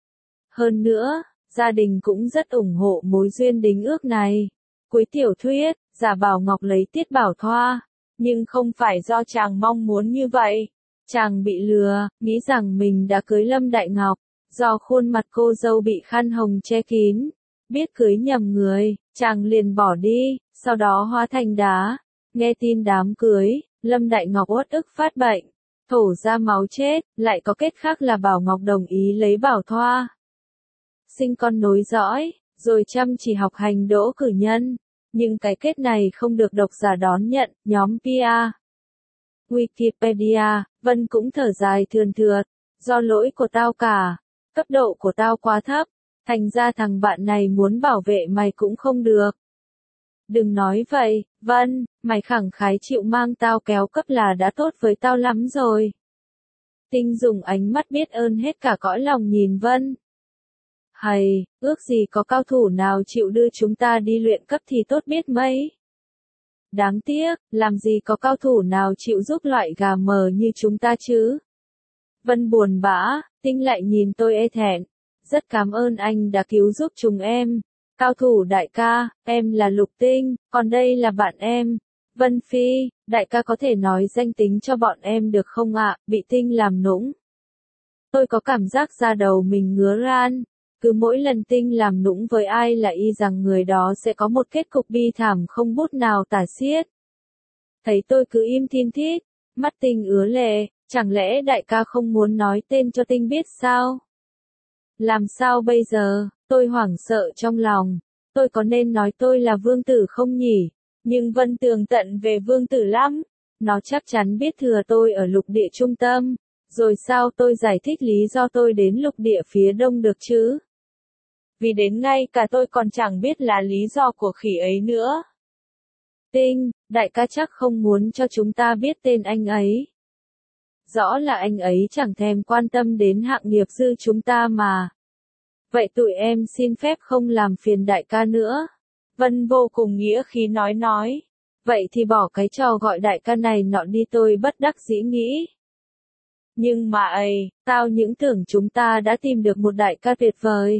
Hơn nữa, gia đình cũng rất ủng hộ mối duyên đính ước này. Cuối tiểu thuyết, Giả Bảo Ngọc lấy Tiết Bảo Thoa, nhưng không phải do chàng mong muốn như vậy. Chàng bị lừa, nghĩ rằng mình đã cưới Lâm Đại Ngọc, do khuôn mặt cô dâu bị khăn hồng che kín, biết cưới nhầm người, chàng liền bỏ đi, sau đó hóa thành đá. Nghe tin đám cưới, Lâm Đại Ngọc uất ức phát bệnh, thổ ra máu chết, lại có kết khác là Bảo Ngọc đồng ý lấy Bảo Thoa. Sinh con nối dõi, rồi chăm chỉ học hành đỗ cử nhân, nhưng cái kết này không được độc giả đón nhận, nhóm pê e. Wikipedia, Vân cũng thở dài thườn thượt, do lỗi của tao cả, cấp độ của tao quá thấp, thành ra thằng bạn này muốn bảo vệ mày cũng không được. Đừng nói vậy, Vân, mày khẳng khái chịu mang tao kéo cấp là đã tốt với tao lắm rồi. Tinh dùng ánh mắt biết ơn hết cả cõi lòng nhìn Vân. Hầy, ước gì có cao thủ nào chịu đưa chúng ta đi luyện cấp thì tốt biết mấy. Đáng tiếc, làm gì có cao thủ nào chịu giúp loại gà mờ như chúng ta chứ. Vân buồn bã, Tinh lại nhìn tôi e thẹn. Rất cảm ơn anh đã cứu giúp chúng em. Cao thủ đại ca, em là Lục Tinh, còn đây là bạn em. Vân Phi, đại ca có thể nói danh tính cho bọn em được không ạ, bị Tinh làm nũng. Tôi có cảm giác da đầu mình ngứa ran. Cứ mỗi lần Tinh làm nũng với ai là y rằng người đó sẽ có một kết cục bi thảm không bút nào tả xiết. Thấy tôi cứ im thiên thít, mắt Tinh ứa lệ, chẳng lẽ đại ca không muốn nói tên cho Tinh biết sao? Làm sao bây giờ, tôi hoảng sợ trong lòng, tôi có nên nói tôi là vương tử không nhỉ? Nhưng Vân tường tận về vương tử lắm, nó chắc chắn biết thừa tôi ở lục địa trung tâm, rồi sao tôi giải thích lý do tôi đến lục địa phía đông được chứ? Vì đến ngay cả tôi còn chẳng biết là lý do của khỉ ấy nữa. Tinh, đại ca chắc không muốn cho chúng ta biết tên anh ấy. Rõ là anh ấy chẳng thèm quan tâm đến hạng nghiệp dư chúng ta mà. Vậy tụi em xin phép không làm phiền đại ca nữa. Vân vô cùng nghĩa khí nói nói. Vậy thì bỏ cái trò gọi đại ca này nọ đi, tôi bất đắc dĩ nghĩ. Nhưng mà ấy, tao những tưởng chúng ta đã tìm được một đại ca tuyệt vời.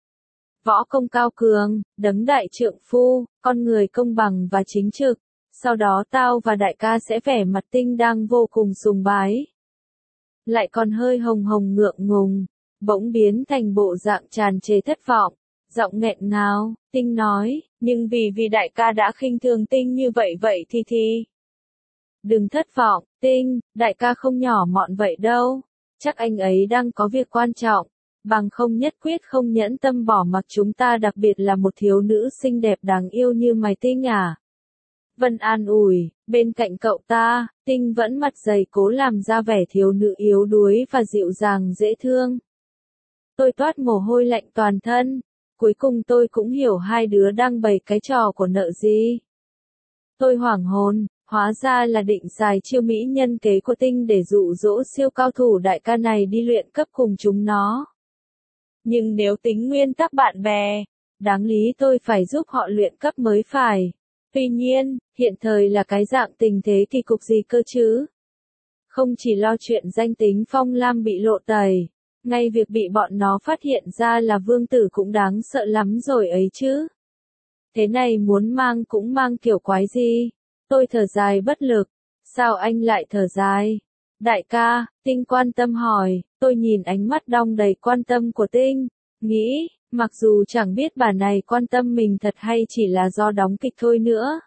Võ công cao cường, đấng đại trượng phu, con người công bằng và chính trực. Sau đó tao và đại ca sẽ vẻ mặt Tinh đang vô cùng sùng bái. Lại còn hơi hồng hồng ngượng ngùng, bỗng biến thành bộ dạng tràn trề thất vọng, giọng nghẹn ngào, Tinh nói, nhưng vì vì đại ca đã khinh thường Tinh như vậy vậy thì thì. Đừng thất vọng, Tinh, đại ca không nhỏ mọn vậy đâu, chắc anh ấy đang có việc quan trọng, bằng không nhất quyết không nhẫn tâm bỏ mặc chúng ta, đặc biệt là một thiếu nữ xinh đẹp đáng yêu như mày Tinh à. Vân an ủi, bên cạnh cậu ta, Tinh vẫn mặt dày cố làm ra vẻ thiếu nữ yếu đuối và dịu dàng dễ thương. Tôi toát mồ hôi lạnh toàn thân, cuối cùng tôi cũng hiểu hai đứa đang bày cái trò của nợ gì. Tôi hoảng hồn, hóa ra là định xài chiêu mỹ nhân kế của Tinh để dụ dỗ siêu cao thủ đại ca này đi luyện cấp cùng chúng nó. Nhưng nếu tính nguyên tắc bạn bè, đáng lý tôi phải giúp họ luyện cấp mới phải. Tuy nhiên, hiện thời là cái dạng tình thế kỳ cục gì cơ chứ? Không chỉ lo chuyện danh tính Phong Lam bị lộ tẩy, ngay việc bị bọn nó phát hiện ra là vương tử cũng đáng sợ lắm rồi ấy chứ. Thế này muốn mang cũng mang kiểu quái gì? Tôi thở dài bất lực. Sao anh lại thở dài? Đại ca, Tinh quan tâm hỏi, tôi nhìn ánh mắt đong đầy quan tâm của Tinh, nghĩ, mặc dù chẳng biết bà này quan tâm mình thật hay chỉ là do đóng kịch thôi nữa.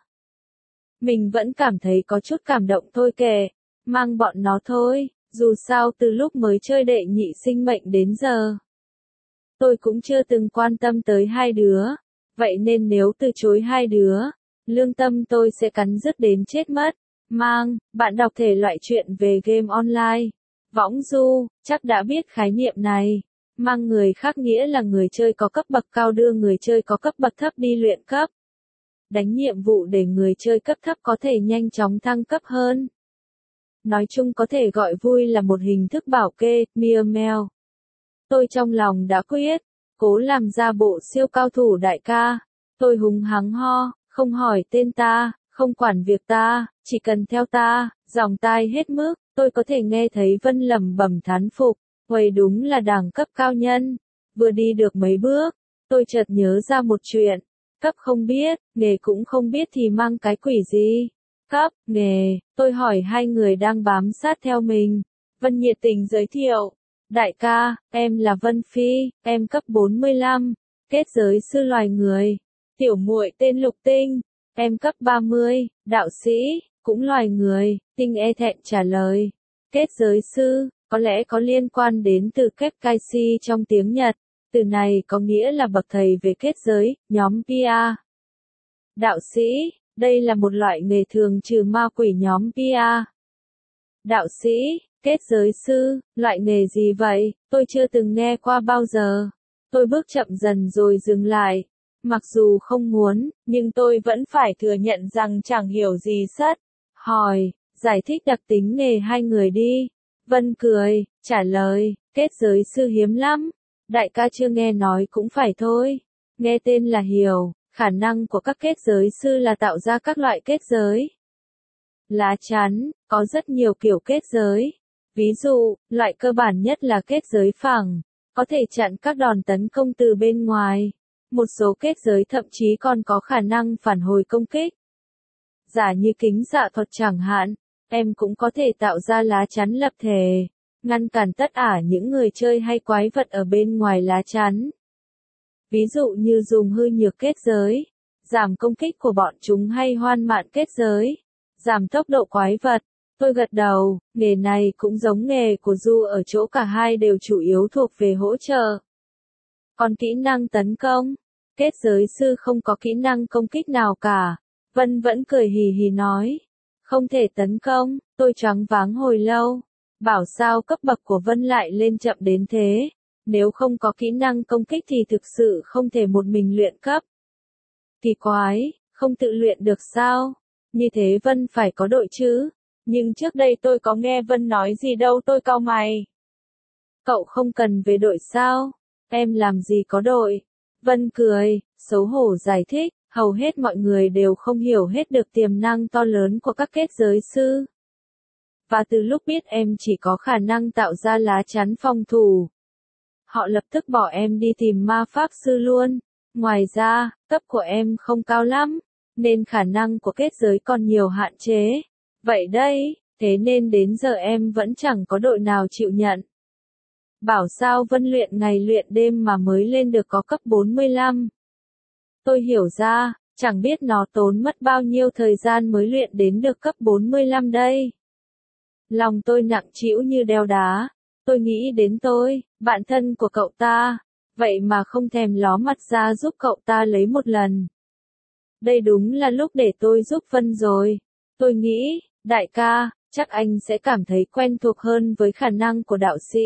Mình vẫn cảm thấy có chút cảm động thôi kệ, mang bọn nó thôi, dù sao từ lúc mới chơi đệ nhị sinh mệnh đến giờ. Tôi cũng chưa từng quan tâm tới hai đứa, vậy nên nếu từ chối hai đứa, lương tâm tôi sẽ cắn rứt đến chết mất. Mang, bạn đọc thể loại truyện về game online. Võng du, chắc đã biết khái niệm này. Mang người khác nghĩa là người chơi có cấp bậc cao đưa người chơi có cấp bậc thấp đi luyện cấp. Đánh nhiệm vụ để người chơi cấp thấp có thể nhanh chóng thăng cấp hơn. Nói chung có thể gọi vui là một hình thức bảo kê, meow meow. Tôi trong lòng đã quyết, cố làm ra bộ siêu cao thủ đại ca. Tôi hùng hắng ho, không hỏi tên ta, không quản việc ta, chỉ cần theo ta, dòng tai hết mức, tôi có thể nghe thấy Vân lẩm bẩm thán phục, uầy đúng là đẳng cấp cao nhân. Vừa đi được mấy bước, tôi chợt nhớ ra một chuyện, cấp không biết, nghề cũng không biết thì mang cái quỷ gì. Cấp, nghề, tôi hỏi hai người đang bám sát theo mình. Vân nhiệt tình giới thiệu. Đại ca, em là Vân Phi, em cấp bốn mươi lăm, kết giới sư loài người. Tiểu muội tên Lục Tinh, em cấp ba mươi, đạo sĩ, cũng loài người. Tinh e thẹn trả lời. Kết giới sư, có lẽ có liên quan đến từ Kepkaisi trong tiếng Nhật. Từ này có nghĩa là bậc thầy về kết giới, nhóm Pia. Đạo sĩ, đây là một loại nghề thường trừ ma quỷ nhóm Pia. Đạo sĩ, kết giới sư, loại nghề gì vậy? Tôi chưa từng nghe qua bao giờ. Tôi bước chậm dần rồi dừng lại. Mặc dù không muốn, nhưng tôi vẫn phải thừa nhận rằng chẳng hiểu gì sất. Hỏi, giải thích đặc tính nghề hai người đi. Vân cười, trả lời, kết giới sư hiếm lắm. Đại ca chưa nghe nói cũng phải thôi. Nghe tên là hiểu, khả năng của các kết giới sư là tạo ra các loại kết giới. Lá chắn, có rất nhiều kiểu kết giới. Ví dụ, loại cơ bản nhất là kết giới phẳng, có thể chặn các đòn tấn công từ bên ngoài. Một số kết giới thậm chí còn có khả năng phản hồi công kích. Giả như kính xạ thuật chẳng hạn, em cũng có thể tạo ra lá chắn lập thể, ngăn cản tất cả những người chơi hay quái vật ở bên ngoài lá chắn. Ví dụ như dùng hư nhược kết giới, giảm công kích của bọn chúng hay hoan mạn kết giới, giảm tốc độ quái vật. Tôi gật đầu, nghề này cũng giống nghề của Du ở chỗ cả hai đều chủ yếu thuộc về hỗ trợ. Còn kỹ năng tấn công, kết giới sư không có kỹ năng công kích nào cả. Vân vẫn cười hì hì nói. Không thể tấn công, tôi choáng váng hồi lâu. Bảo sao cấp bậc của Vân lại lên chậm đến thế. Nếu không có kỹ năng công kích thì thực sự không thể một mình luyện cấp. Kỳ quái, không tự luyện được sao? Như thế Vân phải có đội chứ. Nhưng trước đây tôi có nghe Vân nói gì đâu, tôi cau mày. Cậu không cần về đội sao? Em làm gì có đội? Vân cười, xấu hổ giải thích, hầu hết mọi người đều không hiểu hết được tiềm năng to lớn của các kết giới sư. Và từ lúc biết em chỉ có khả năng tạo ra lá chắn phòng thủ, họ lập tức bỏ em đi tìm ma pháp sư luôn. Ngoài ra, cấp của em không cao lắm, nên khả năng của kết giới còn nhiều hạn chế. Vậy đây, thế nên đến giờ em vẫn chẳng có đội nào chịu nhận. Bảo sao Vân luyện ngày luyện đêm mà mới lên được có cấp bốn mươi lăm. Tôi hiểu ra, chẳng biết nó tốn mất bao nhiêu thời gian mới luyện đến được cấp bốn mươi lăm đây. Lòng tôi nặng trĩu như đeo đá. Tôi nghĩ đến tôi, bạn thân của cậu ta, vậy mà không thèm ló mặt ra giúp cậu ta lấy một lần. Đây đúng là lúc để tôi giúp Vân rồi. Tôi nghĩ, đại ca, chắc anh sẽ cảm thấy quen thuộc hơn với khả năng của đạo sĩ.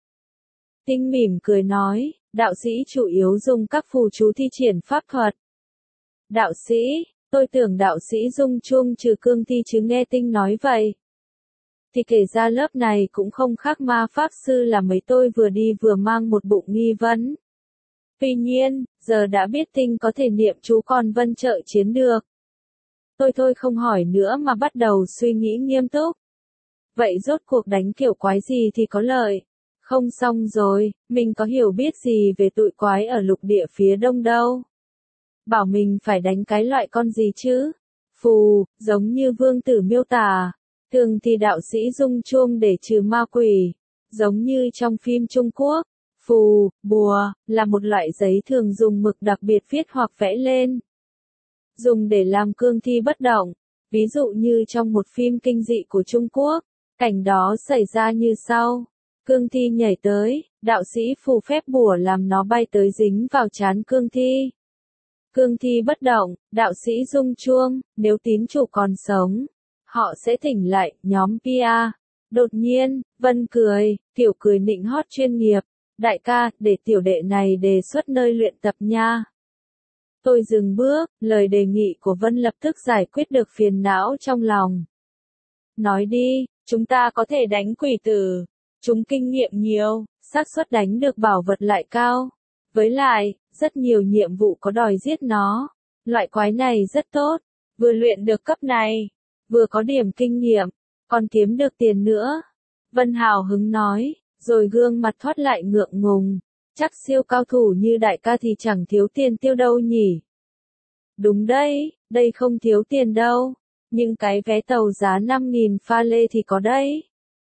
Tinh mỉm cười nói, đạo sĩ chủ yếu dùng các phù chú thi triển pháp thuật. Đạo sĩ, tôi tưởng đạo sĩ dùng chuông trừ cương thi chứ nghe Tinh nói vậy. Thì kể ra lớp này cũng không khác ma pháp sư là mấy tôi vừa đi vừa mang một bụng nghi vấn. Tuy nhiên, giờ đã biết Tinh có thể niệm chú còn Vân trợ chiến được. Tôi thôi không hỏi nữa mà bắt đầu suy nghĩ nghiêm túc. Vậy rốt cuộc đánh kiểu quái gì thì có lợi? Không xong rồi, mình có hiểu biết gì về tụi quái ở lục địa phía đông đâu. Bảo mình phải đánh cái loại con gì chứ? Phù, giống như vương tử miêu tả. Thường thì đạo sĩ dùng chuông để trừ ma quỷ. Giống như trong phim Trung Quốc. Phù, bùa, là một loại giấy thường dùng mực đặc biệt viết hoặc vẽ lên. Dùng để làm cương thi bất động. Ví dụ như trong một phim kinh dị của Trung Quốc, cảnh đó xảy ra như sau. Cương thi nhảy tới, đạo sĩ phù phép bùa làm nó bay tới dính vào trán cương thi. Cương thi bất động, đạo sĩ rung chuông, nếu tín chủ còn sống, họ sẽ thỉnh lại, nhóm Pia. Đột nhiên, Vân cười, tiểu cười nịnh hót chuyên nghiệp. Đại ca, để tiểu đệ này đề xuất nơi luyện tập nha. Tôi dừng bước, lời đề nghị của Vân lập tức giải quyết được phiền não trong lòng. Nói đi, chúng ta có thể đánh quỷ tử. Chúng kinh nghiệm nhiều, xác suất đánh được bảo vật lại cao. Với lại, rất nhiều nhiệm vụ có đòi giết nó. Loại quái này rất tốt, vừa luyện được cấp này, vừa có điểm kinh nghiệm, còn kiếm được tiền nữa. Vân hào hứng nói, rồi gương mặt thoát lại ngượng ngùng. Chắc siêu cao thủ như đại ca thì chẳng thiếu tiền tiêu đâu nhỉ. Đúng đấy, đây không thiếu tiền đâu. Nhưng cái vé tàu giá năm nghìn pha lê thì có đấy.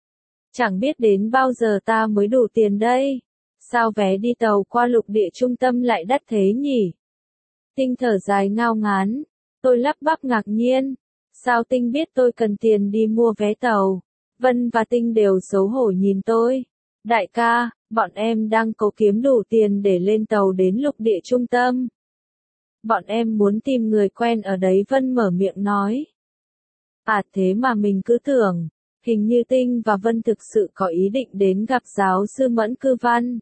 Chẳng biết đến bao giờ ta mới đủ tiền đây. Sao vé đi tàu qua lục địa trung tâm lại đắt thế nhỉ? Tinh thở dài ngao ngán. Tôi lắp bắp ngạc nhiên. Sao Tinh biết tôi cần tiền đi mua vé tàu? Vân và Tinh đều xấu hổ nhìn tôi. Đại ca, bọn em đang cố kiếm đủ tiền để lên tàu đến lục địa trung tâm. Bọn em muốn tìm người quen ở đấy, Vân mở miệng nói. À thế mà mình cứ tưởng, hình như Tinh và Vân thực sự có ý định đến gặp giáo sư Mẫn Cư Văn.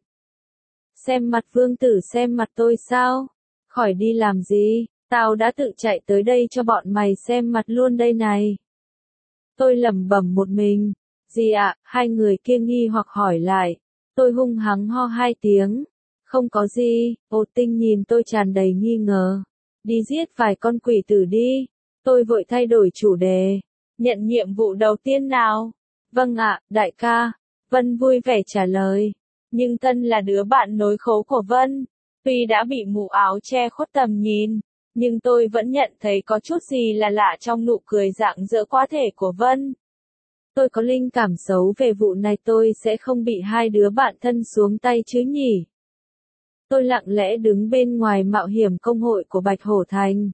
Xem mặt Vương Tử xem mặt tôi sao? Khỏi đi làm gì, tao đã tự chạy tới đây cho bọn mày xem mặt luôn đây này. Tôi lẩm bẩm một mình. Gì ạ? Hai người kia nghi hoặc hỏi lại. Tôi hung hăng ho hai tiếng. Không có gì. Ô Tinh nhìn tôi tràn đầy nghi ngờ. Đi giết vài con quỷ tử đi. Tôi vội thay đổi chủ đề. Nhận nhiệm vụ đầu tiên nào? Vâng ạ, đại ca. Vân vui vẻ trả lời. Nhưng Tân là đứa bạn nối khố của Vân. Tuy đã bị mũ áo che khuất tầm nhìn, nhưng tôi vẫn nhận thấy có chút gì là lạ trong nụ cười rạng rỡ quá thể của Vân. Tôi có linh cảm xấu về vụ này, tôi sẽ không bị hai đứa bạn thân xuống tay chứ nhỉ? Tôi lặng lẽ đứng bên ngoài mạo hiểm công hội của Bạch Hổ Thành.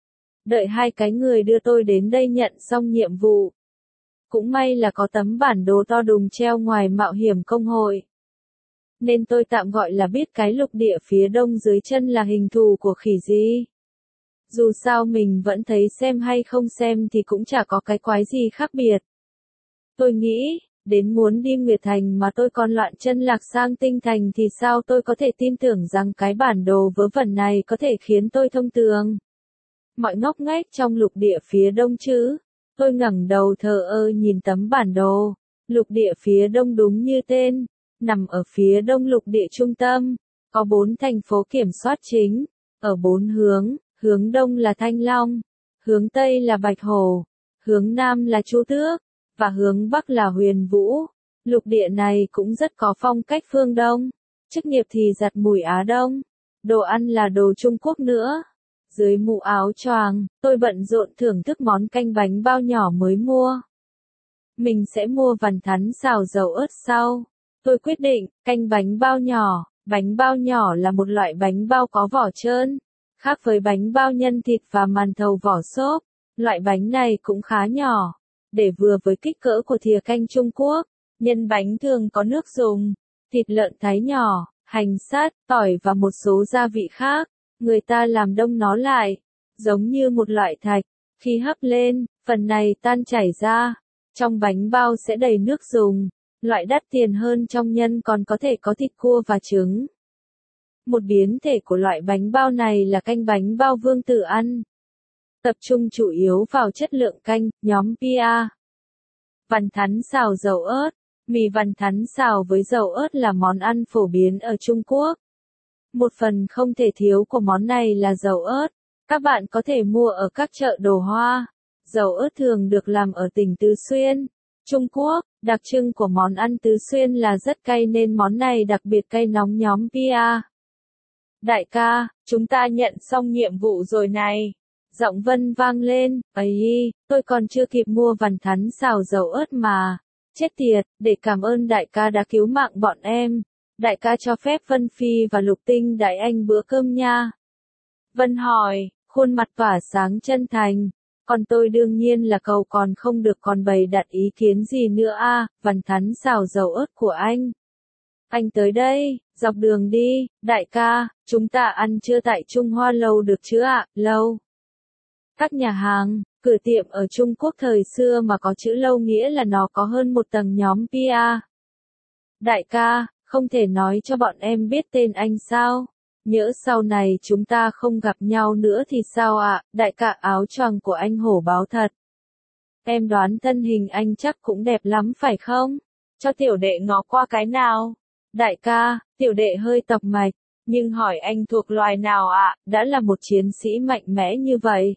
Đợi hai cái người đưa tôi đến đây nhận xong nhiệm vụ. Cũng may là có tấm bản đồ to đùng treo ngoài mạo hiểm công hội. Nên tôi tạm gọi là biết cái lục địa phía đông dưới chân là hình thù của khỉ gì. Dù sao mình vẫn thấy xem hay không xem thì cũng chả có cái quái gì khác biệt. Tôi nghĩ, đến muốn đi Nguyệt Thành mà tôi còn loạn chân lạc sang Tinh Thành thì sao tôi có thể tin tưởng rằng cái bản đồ vớ vẩn này có thể khiến tôi thông tường. Mọi ngóc ngách trong lục địa phía đông chứ. Tôi ngẩng đầu thờ ơ nhìn tấm bản đồ. Lục địa phía đông đúng như tên. Nằm ở phía đông lục địa trung tâm. Có bốn thành phố kiểm soát chính. Ở bốn hướng. Hướng đông là Thanh Long. Hướng tây là Bạch Hổ. Hướng nam là Chu Tước. Và hướng bắc là Huyền Vũ. Lục địa này cũng rất có phong cách phương Đông. Chức nghiệp thì giặt mùi Á Đông. Đồ ăn là đồ Trung Quốc nữa. Dưới mũ áo choàng, tôi bận rộn thưởng thức món canh bánh bao nhỏ mới mua. Mình sẽ mua vằn thắn xào dầu ớt sau. Tôi quyết định, canh bánh bao nhỏ. Bánh bao nhỏ là một loại bánh bao có vỏ trơn. Khác với bánh bao nhân thịt và màn thầu vỏ xốp, loại bánh này cũng khá nhỏ. Để vừa với kích cỡ của thìa canh Trung Quốc, nhân bánh thường có nước dùng, thịt lợn thái nhỏ, hành sắt, tỏi và một số gia vị khác. Người ta làm đông nó lại, giống như một loại thạch. Khi hấp lên, phần này tan chảy ra. Trong bánh bao sẽ đầy nước dùng. Loại đắt tiền hơn trong nhân còn có thể có thịt cua và trứng. Một biến thể của loại bánh bao này là canh bánh bao Vương Tử ăn. Tập trung chủ yếu vào chất lượng canh, nhóm pê a. Vằn thắn xào dầu ớt. Mì vằn thắn xào với dầu ớt là món ăn phổ biến ở Trung Quốc. Một phần không thể thiếu của món này là dầu ớt. Các bạn có thể mua ở các chợ đồ hoa. Dầu ớt thường được làm ở tỉnh Tứ Xuyên, Trung Quốc. Đặc trưng của món ăn Tứ Xuyên là rất cay nên món này đặc biệt cay nóng nhóm pê a. Đại ca, chúng ta nhận xong nhiệm vụ rồi này. Giọng Vân vang lên. Ấy, tôi còn chưa kịp mua vằn thắn xào dầu ớt mà. Chết tiệt, để cảm ơn đại ca đã cứu mạng bọn em. Đại ca cho phép Vân Phi và Lục Tinh đãi anh bữa cơm nha. Vân hỏi, khuôn mặt tỏa sáng chân thành. Còn tôi đương nhiên là cầu còn không được còn bày đặt ý kiến gì nữa a, à, vằn thắn xào dầu ớt của anh. Anh tới đây, dọc đường đi, đại ca, chúng ta ăn trưa tại Trung Hoa Lâu được chứ ạ, à? Lâu. Các nhà hàng, cửa tiệm ở Trung Quốc thời xưa mà có chữ lâu nghĩa là nó có hơn một tầng nhóm pê a. Đại ca, không thể nói cho bọn em biết tên anh sao? Nhỡ sau này chúng ta không gặp nhau nữa thì sao ạ? À? Đại ca áo choàng của anh hổ báo thật. Em đoán thân hình anh chắc cũng đẹp lắm phải không? Cho tiểu đệ ngó qua cái nào? Đại ca, tiểu đệ hơi tọc mạch, nhưng hỏi anh thuộc loài nào ạ? À? Đã là một chiến sĩ mạnh mẽ như vậy.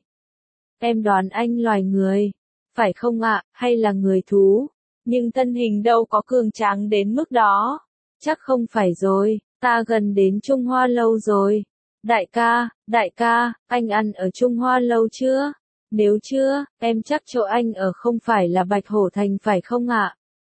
Em đoán anh loài người, phải không ạ? À? Hay là người thú? Nhưng thân hình đâu có cường tráng đến mức đó. Chắc không phải rồi, ta gần đến Trung Hoa Lâu rồi. Đại ca, đại ca, anh ăn ở Trung Hoa Lâu chưa? Nếu chưa, em chắc chỗ anh ở không phải là Bạch Hổ Thành phải không ạ?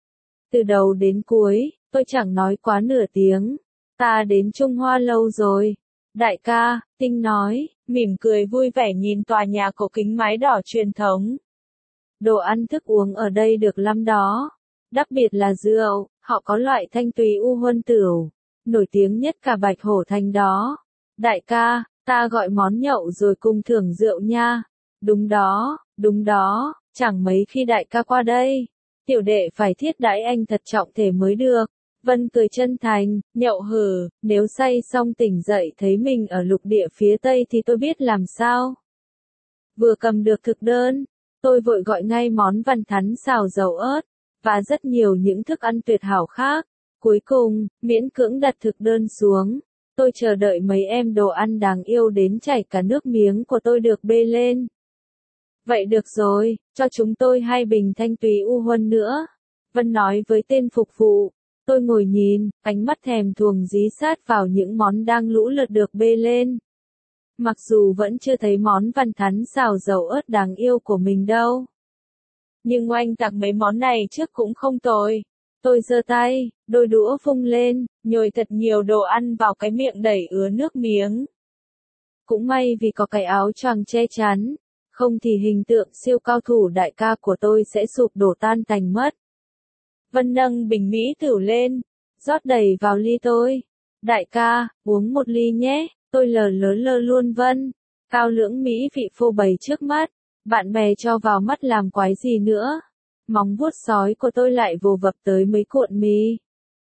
Từ đầu đến cuối, tôi chẳng nói quá nửa tiếng. Ta đến Trung Hoa lâu rồi. Đại ca, Tinh nói, mỉm cười vui vẻ nhìn tòa nhà cổ kính mái đỏ truyền thống. Đồ ăn thức uống ở đây được lắm đó. Đặc biệt là rượu, họ có loại thanh tùy u huân tửu, nổi tiếng nhất cả Bạch Hổ Thành đó. Đại ca, ta gọi món nhậu rồi cùng thưởng rượu nha. Đúng đó, đúng đó, chẳng mấy khi đại ca qua đây. Tiểu đệ phải thiết đãi anh thật trọng thể mới được. Vân cười chân thành, nhậu hừ, nếu say xong tỉnh dậy thấy mình ở lục địa phía Tây thì tôi biết làm sao. Vừa cầm được thực đơn, tôi vội gọi ngay món văn thắn xào dầu ớt, và rất nhiều những thức ăn tuyệt hảo khác. Cuối cùng, miễn cưỡng đặt thực đơn xuống, tôi chờ đợi mấy em đồ ăn đáng yêu đến chảy cả nước miếng của tôi được bê lên. Vậy được rồi, cho chúng tôi hai bình thanh tùy u huân nữa. Vân nói với tên phục vụ. Tôi ngồi nhìn, ánh mắt thèm thuồng dí sát vào những món đang lũ lượt được bê lên. Mặc dù vẫn chưa thấy món văn thắn xào dầu ớt đáng yêu của mình đâu. Nhưng oanh tạc mấy món này trước cũng không tồi. Tôi giơ tay, đôi đũa vung lên, nhồi thật nhiều đồ ăn vào cái miệng đầy ứa nước miếng. Cũng may vì có cái áo choàng che chắn, không thì hình tượng siêu cao thủ đại ca của tôi sẽ sụp đổ tan tành mất. Vân nâng bình mỹ tửu lên, rót đầy vào ly tôi. Đại ca, uống một ly nhé, tôi lờ lớ lơ luôn Vân. Cao lưỡng mỹ vị phô bày trước mắt, bạn bè cho vào mắt làm quái gì nữa. Móng vuốt sói của tôi lại vồ vập tới mấy cuộn mì.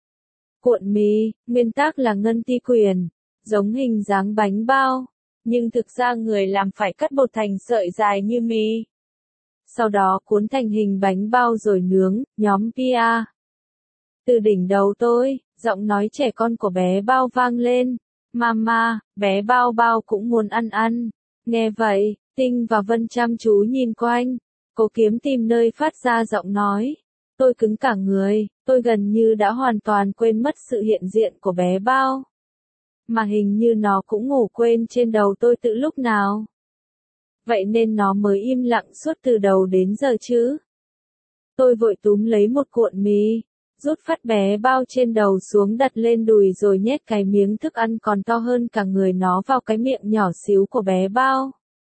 Cuộn mì, nguyên tắc là ngân ti quyền, giống hình dáng bánh bao, nhưng thực ra người làm phải cắt bột thành sợi dài như mì. Sau đó cuốn thành hình bánh bao rồi nướng, nhóm pia. Từ đỉnh đầu tôi, giọng nói trẻ con của bé bao vang lên. Mama, bé bao bao cũng muốn ăn ăn. Nghe vậy, Tinh và Vân chăm chú nhìn quanh, cố kiếm tìm nơi phát ra giọng nói. Tôi cứng cả người, tôi gần như đã hoàn toàn quên mất sự hiện diện của bé bao. Mà hình như nó cũng ngủ quên trên đầu tôi từ lúc nào. Vậy nên nó mới im lặng suốt từ đầu đến giờ chứ. Tôi vội túm lấy một cuộn mì, rút phát bé bao trên đầu xuống đặt lên đùi rồi nhét cái miếng thức ăn còn to hơn cả người nó vào cái miệng nhỏ xíu của bé bao.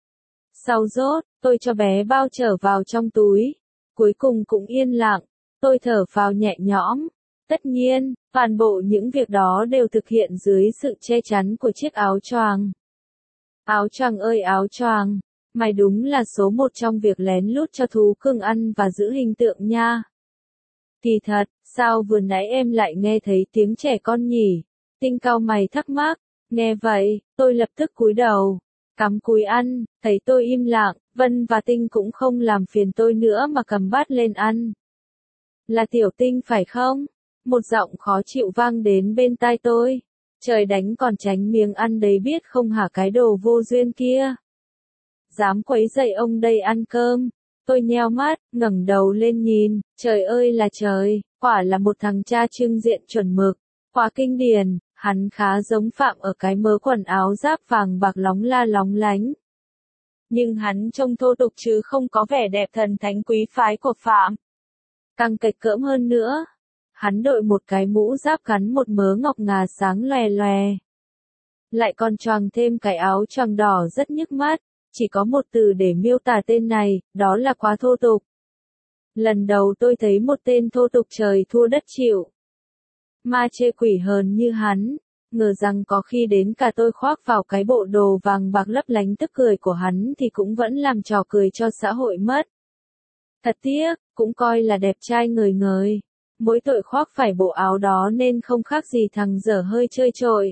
Sau rốt, tôi cho bé bao trở vào trong túi. Cuối cùng cũng yên lặng, tôi thở phào nhẹ nhõm. Tất nhiên, toàn bộ những việc đó đều thực hiện dưới sự che chắn của chiếc áo choàng. Áo choàng ơi áo choàng, mày đúng là số một trong việc lén lút cho thú cưng ăn và giữ hình tượng nha. Kỳ thật, sao vừa nãy em lại nghe thấy tiếng trẻ con nhỉ? Tinh cau mày thắc mắc. Nghe vậy, tôi lập tức cúi đầu, cắm cúi ăn, thấy tôi im lặng, Vân và Tinh cũng không làm phiền tôi nữa mà cầm bát lên ăn. Là Tiểu Tinh phải không? Một giọng khó chịu vang đến bên tai tôi. Trời đánh còn tránh miếng ăn đấy biết không hả cái đồ vô duyên kia. Dám quấy rầy ông đây ăn cơm. Tôi nheo mắt, ngẩng đầu lên nhìn, trời ơi là trời, quả là một thằng cha trưng diện chuẩn mực. Quá kinh điển, hắn khá giống Phạm ở cái mớ quần áo giáp vàng bạc lóng la lóng lánh. Nhưng hắn trông thô tục chứ không có vẻ đẹp thần thánh quý phái của Phạm. Càng kệch cỡm hơn nữa, hắn đội một cái mũ giáp gắn một mớ ngọc ngà sáng lòe lòe. Lại còn choàng thêm cái áo choàng đỏ rất nhức mắt, chỉ có một từ để miêu tả tên này, đó là quá thô tục. Lần đầu tôi thấy một tên thô tục trời thua đất chịu. Ma chê quỷ hờn như hắn, ngờ rằng có khi đến cả tôi khoác vào cái bộ đồ vàng bạc lấp lánh tức cười của hắn thì cũng vẫn làm trò cười cho xã hội mất. Thật tiếc, cũng coi là đẹp trai ngời ngời. Mỗi tội khoác phải bộ áo đó nên không khác gì thằng dở hơi chơi trội.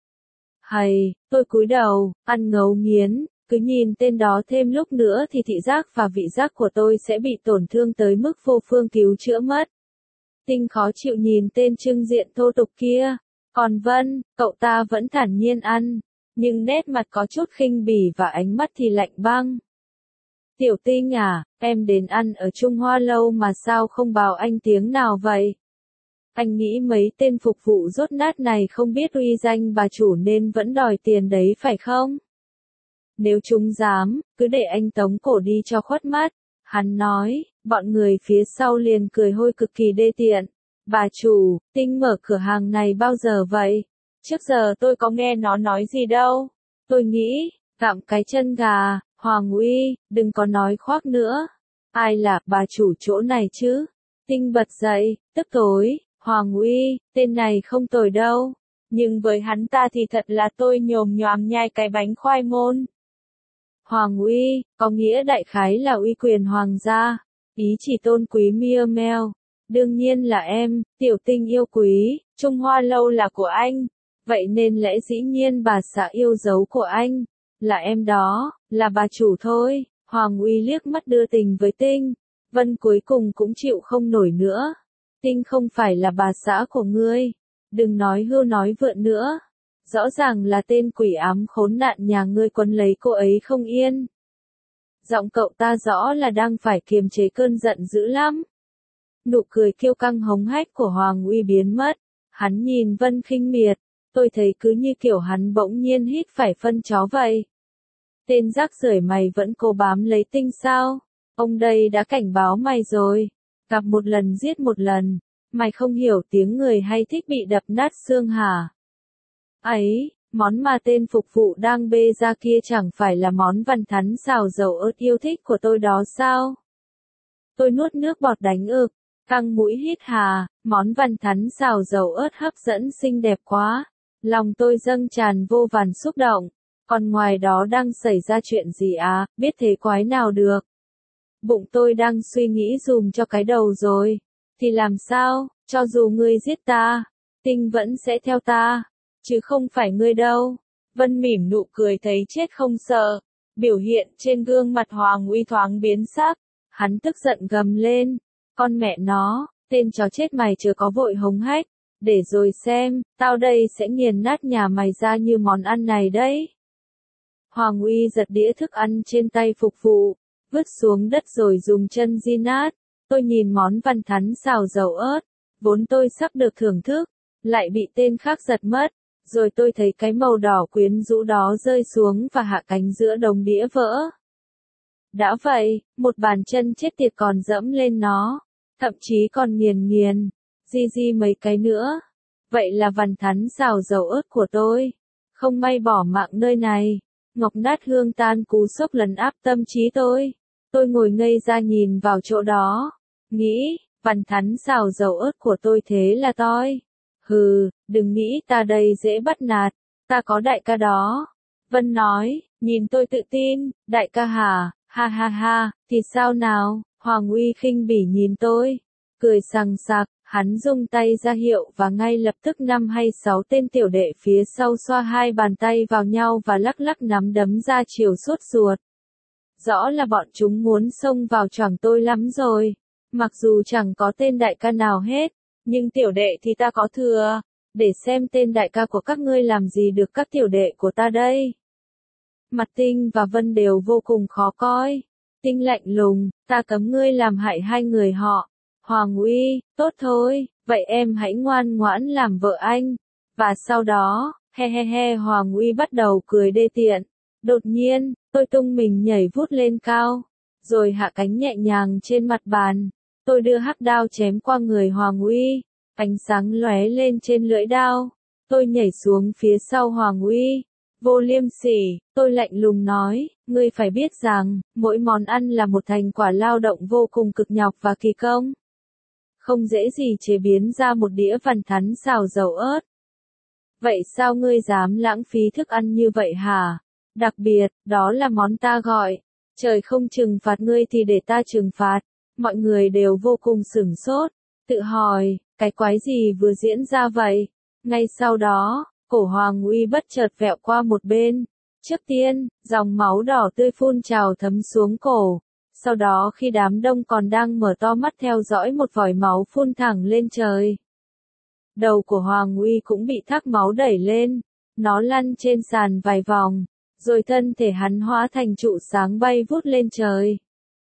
Hay, tôi cúi đầu, ăn ngấu nghiến, cứ nhìn tên đó thêm lúc nữa thì thị giác và vị giác của tôi sẽ bị tổn thương tới mức vô phương cứu chữa mất. Tinh khó chịu nhìn tên trưng diện thô tục kia. Còn Vân, cậu ta vẫn thản nhiên ăn, nhưng nét mặt có chút khinh bỉ và ánh mắt thì lạnh băng. Tiểu Tinh à, em đến ăn ở Trung Hoa lâu mà sao không bảo anh tiếng nào vậy? Anh nghĩ mấy tên phục vụ rốt nát này không biết uy danh bà chủ nên vẫn đòi tiền đấy phải không? Nếu chúng dám, cứ để anh tống cổ đi cho khuất mắt. Hắn nói, bọn người phía sau liền cười hôi cực kỳ đê tiện. Bà chủ, Tinh mở cửa hàng này bao giờ vậy? Trước giờ tôi có nghe nó nói gì đâu. Tôi nghĩ, gặm cái chân gà, Hoàng Uy, đừng có nói khoác nữa. Ai là bà chủ chỗ này chứ? Tinh bật dậy, tức tối, Hoàng Uy, tên này không tồi đâu. Nhưng với hắn ta thì thật là tôi nhồm nhoàm nhai cái bánh khoai môn. Hoàng Uy, có nghĩa đại khái là uy quyền hoàng gia. Ý chỉ tôn quý Mia Mèo. Đương nhiên là em, tiểu Tinh yêu quý, Trung Hoa lâu là của anh. Vậy nên lẽ dĩ nhiên bà xã yêu dấu của anh, là em đó, là bà chủ thôi. Hoàng Uy liếc mắt đưa tình với Tinh. Vân cuối cùng cũng chịu không nổi nữa. Tinh không phải là bà xã của ngươi. Đừng nói hưu nói vượn nữa. Rõ ràng là tên quỷ ám khốn nạn nhà ngươi quấn lấy cô ấy không yên. Giọng cậu ta rõ là đang phải kiềm chế cơn giận dữ lắm. Nụ cười kiêu căng hống hách của Hoàng Uy biến mất. Hắn nhìn Vân khinh miệt. Tôi thấy cứ như kiểu hắn bỗng nhiên hít phải phân chó vậy. Tên rác rưởi mày vẫn cố bám lấy Tinh sao? Ông đây đã cảnh báo mày rồi. Gặp một lần giết một lần. Mày không hiểu tiếng người hay thích bị đập nát xương hả? Ấy, món mà tên phục vụ đang bê ra kia chẳng phải là món văn thắn xào dầu ớt yêu thích của tôi đó sao? Tôi nuốt nước bọt đánh ực, căng mũi hít hà, món văn thắn xào dầu ớt hấp dẫn xinh đẹp quá. Lòng tôi dâng tràn vô vàn xúc động. Còn ngoài đó đang xảy ra chuyện gì à, biết thế quái nào được. Bụng tôi đang suy nghĩ dùm cho cái đầu rồi. Thì làm sao, cho dù ngươi giết ta, Tinh vẫn sẽ theo ta. Chứ không phải ngươi đâu. Vân mỉm nụ cười thấy chết không sợ. Biểu hiện trên gương mặt Hoàng Uy thoáng biến sắc. Hắn tức giận gầm lên. Con mẹ nó, tên chó chết mày chưa có vội hống hách. Để rồi xem, tao đây sẽ nghiền nát nhà mày ra như món ăn này đấy. Hoàng Uy giật đĩa thức ăn trên tay phục vụ, vứt xuống đất rồi dùng chân di nát. Tôi nhìn món văn thắn xào dầu ớt, vốn tôi sắp được thưởng thức, lại bị tên khác giật mất. Rồi tôi thấy cái màu đỏ quyến rũ đó rơi xuống và hạ cánh giữa đống đĩa vỡ. Đã vậy, một bàn chân chết tiệt còn dẫm lên nó, thậm chí còn nghiền nghiền, di di mấy cái nữa. Vậy là văn thắn xào dầu ớt của tôi. Không may bỏ mạng nơi này. Ngọc nát hương tan cú sốc lấn áp tâm trí tôi. Tôi ngồi ngây ra nhìn vào chỗ đó. Nghĩ, văn thắn xào dầu ớt của tôi thế là toi. Hừ, đừng nghĩ ta đây dễ bắt nạt. Ta có đại ca đó. Vân nói, nhìn tôi tự tin, đại ca hả, ha ha ha, thì sao nào, Hoàng Uy khinh bỉ nhìn tôi. Cười sằng sặc, hắn dùng tay ra hiệu và ngay lập tức năm hay sáu tên tiểu đệ phía sau xoa hai bàn tay vào nhau và lắc lắc nắm đấm ra chiều sốt ruột. Rõ là bọn chúng muốn xông vào choảng tôi lắm rồi. Mặc dù chẳng có tên đại ca nào hết, nhưng tiểu đệ thì ta có thừa. Để xem tên đại ca của các ngươi làm gì được các tiểu đệ của ta đây. Mặt Tinh và Vân đều vô cùng khó coi. Tinh lạnh lùng, ta cấm ngươi làm hại hai người họ. Hoàng Uy, tốt thôi, vậy em hãy ngoan ngoãn làm vợ anh. Và sau đó, he he he Hoàng Uy bắt đầu cười đê tiện. Đột nhiên, tôi tung mình nhảy vút lên cao, rồi hạ cánh nhẹ nhàng trên mặt bàn. Tôi đưa hắc đao chém qua người Hoàng Uy, ánh sáng lóe lên trên lưỡi đao. Tôi nhảy xuống phía sau Hoàng Uy. Vô liêm sỉ, tôi lạnh lùng nói, ngươi phải biết rằng, mỗi món ăn là một thành quả lao động vô cùng cực nhọc và kỳ công. Không dễ gì chế biến ra một đĩa văn thắn xào dầu ớt. Vậy sao ngươi dám lãng phí thức ăn như vậy hả? Đặc biệt, đó là món ta gọi. Trời không trừng phạt ngươi thì để ta trừng phạt. Mọi người đều vô cùng sửng sốt, tự hỏi, cái quái gì vừa diễn ra vậy? Ngay sau đó, cổ Hoàng Uy bất chợt vẹo qua một bên. Trước tiên, dòng máu đỏ tươi phun trào thấm xuống cổ. Sau đó khi đám đông còn đang mở to mắt theo dõi một vòi máu phun thẳng lên trời. Đầu của Hoàng Uy cũng bị thác máu đẩy lên. Nó lăn trên sàn vài vòng. Rồi thân thể hắn hóa thành trụ sáng bay vút lên trời.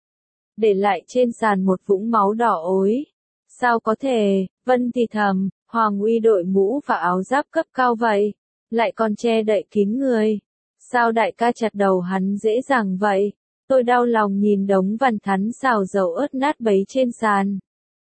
Để lại trên sàn một vũng máu đỏ ối. Sao có thể, Vân thì thầm, Hoàng Uy đội mũ và áo giáp cấp cao vậy. Lại còn che đậy kín người. Sao đại ca chặt đầu hắn dễ dàng vậy? Tôi đau lòng nhìn đống văn thắn xào dầu ớt nát bấy trên sàn.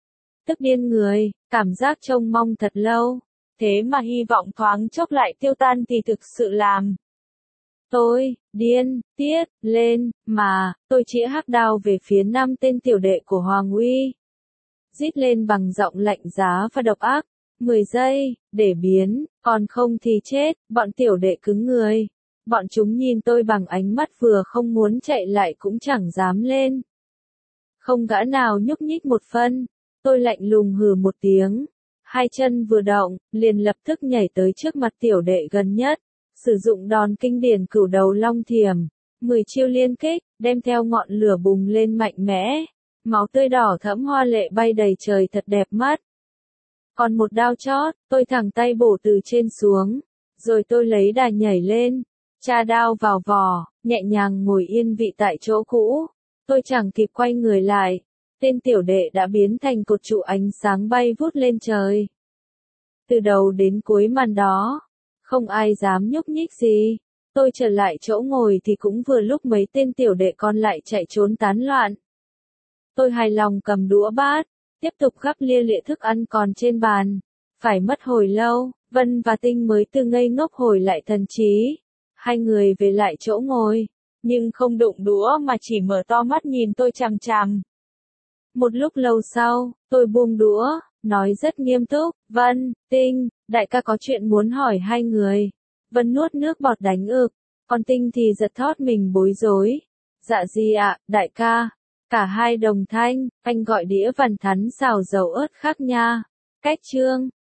tức điên người, cảm giác trông mong thật lâu. Thế mà hy vọng thoáng chốc lại tiêu tan thì thực sự làm tôi điên tiết lên, mà tôi chĩa hắc đao về phía năm tên tiểu đệ của Hoàng Uy. Rít lên bằng giọng lạnh giá và độc ác, mười giây, để biến, còn không thì chết. Bọn tiểu đệ cứng người. Bọn chúng nhìn tôi bằng ánh mắt vừa không muốn chạy lại cũng chẳng dám lên. Không gã nào nhúc nhích một phân. Tôi lạnh lùng hừ một tiếng. Hai chân vừa động, liền lập tức nhảy tới trước mặt tiểu đệ gần nhất. Sử dụng đòn kinh điển cửu đầu long thiểm. Mười chiêu liên kích, đem theo ngọn lửa bùng lên mạnh mẽ. Máu tươi đỏ thẫm hoa lệ bay đầy trời thật đẹp mắt. Còn một đao chót, tôi thẳng tay bổ từ trên xuống. Rồi tôi lấy đà nhảy lên. Tra đao vào vỏ, nhẹ nhàng ngồi yên vị tại chỗ cũ. Tôi chẳng kịp quay người lại. Tên tiểu đệ đã biến thành cột trụ ánh sáng bay vút lên trời. Từ đầu đến cuối màn đó, không ai dám nhúc nhích gì. Tôi trở lại chỗ ngồi thì cũng vừa lúc mấy tên tiểu đệ còn lại chạy trốn tán loạn. Tôi hài lòng cầm đũa bát, tiếp tục gắp lia lịa thức ăn còn trên bàn. Phải mất hồi lâu, Vân và Tinh mới từ ngây ngốc hồi lại thần trí. Hai người về lại chỗ ngồi, nhưng không đụng đũa mà chỉ mở to mắt nhìn tôi chằm chằm. Một lúc lâu sau, tôi buông đũa, nói rất nghiêm túc, Vân, Tinh, đại ca có chuyện muốn hỏi hai người. Vân nuốt nước bọt đánh ực, còn Tinh thì giật thót mình bối rối. Dạ gì ạ, đại ca? Cả hai đồng thanh, anh gọi đĩa vằn thắn xào dầu ớt khác nha. Cách chương.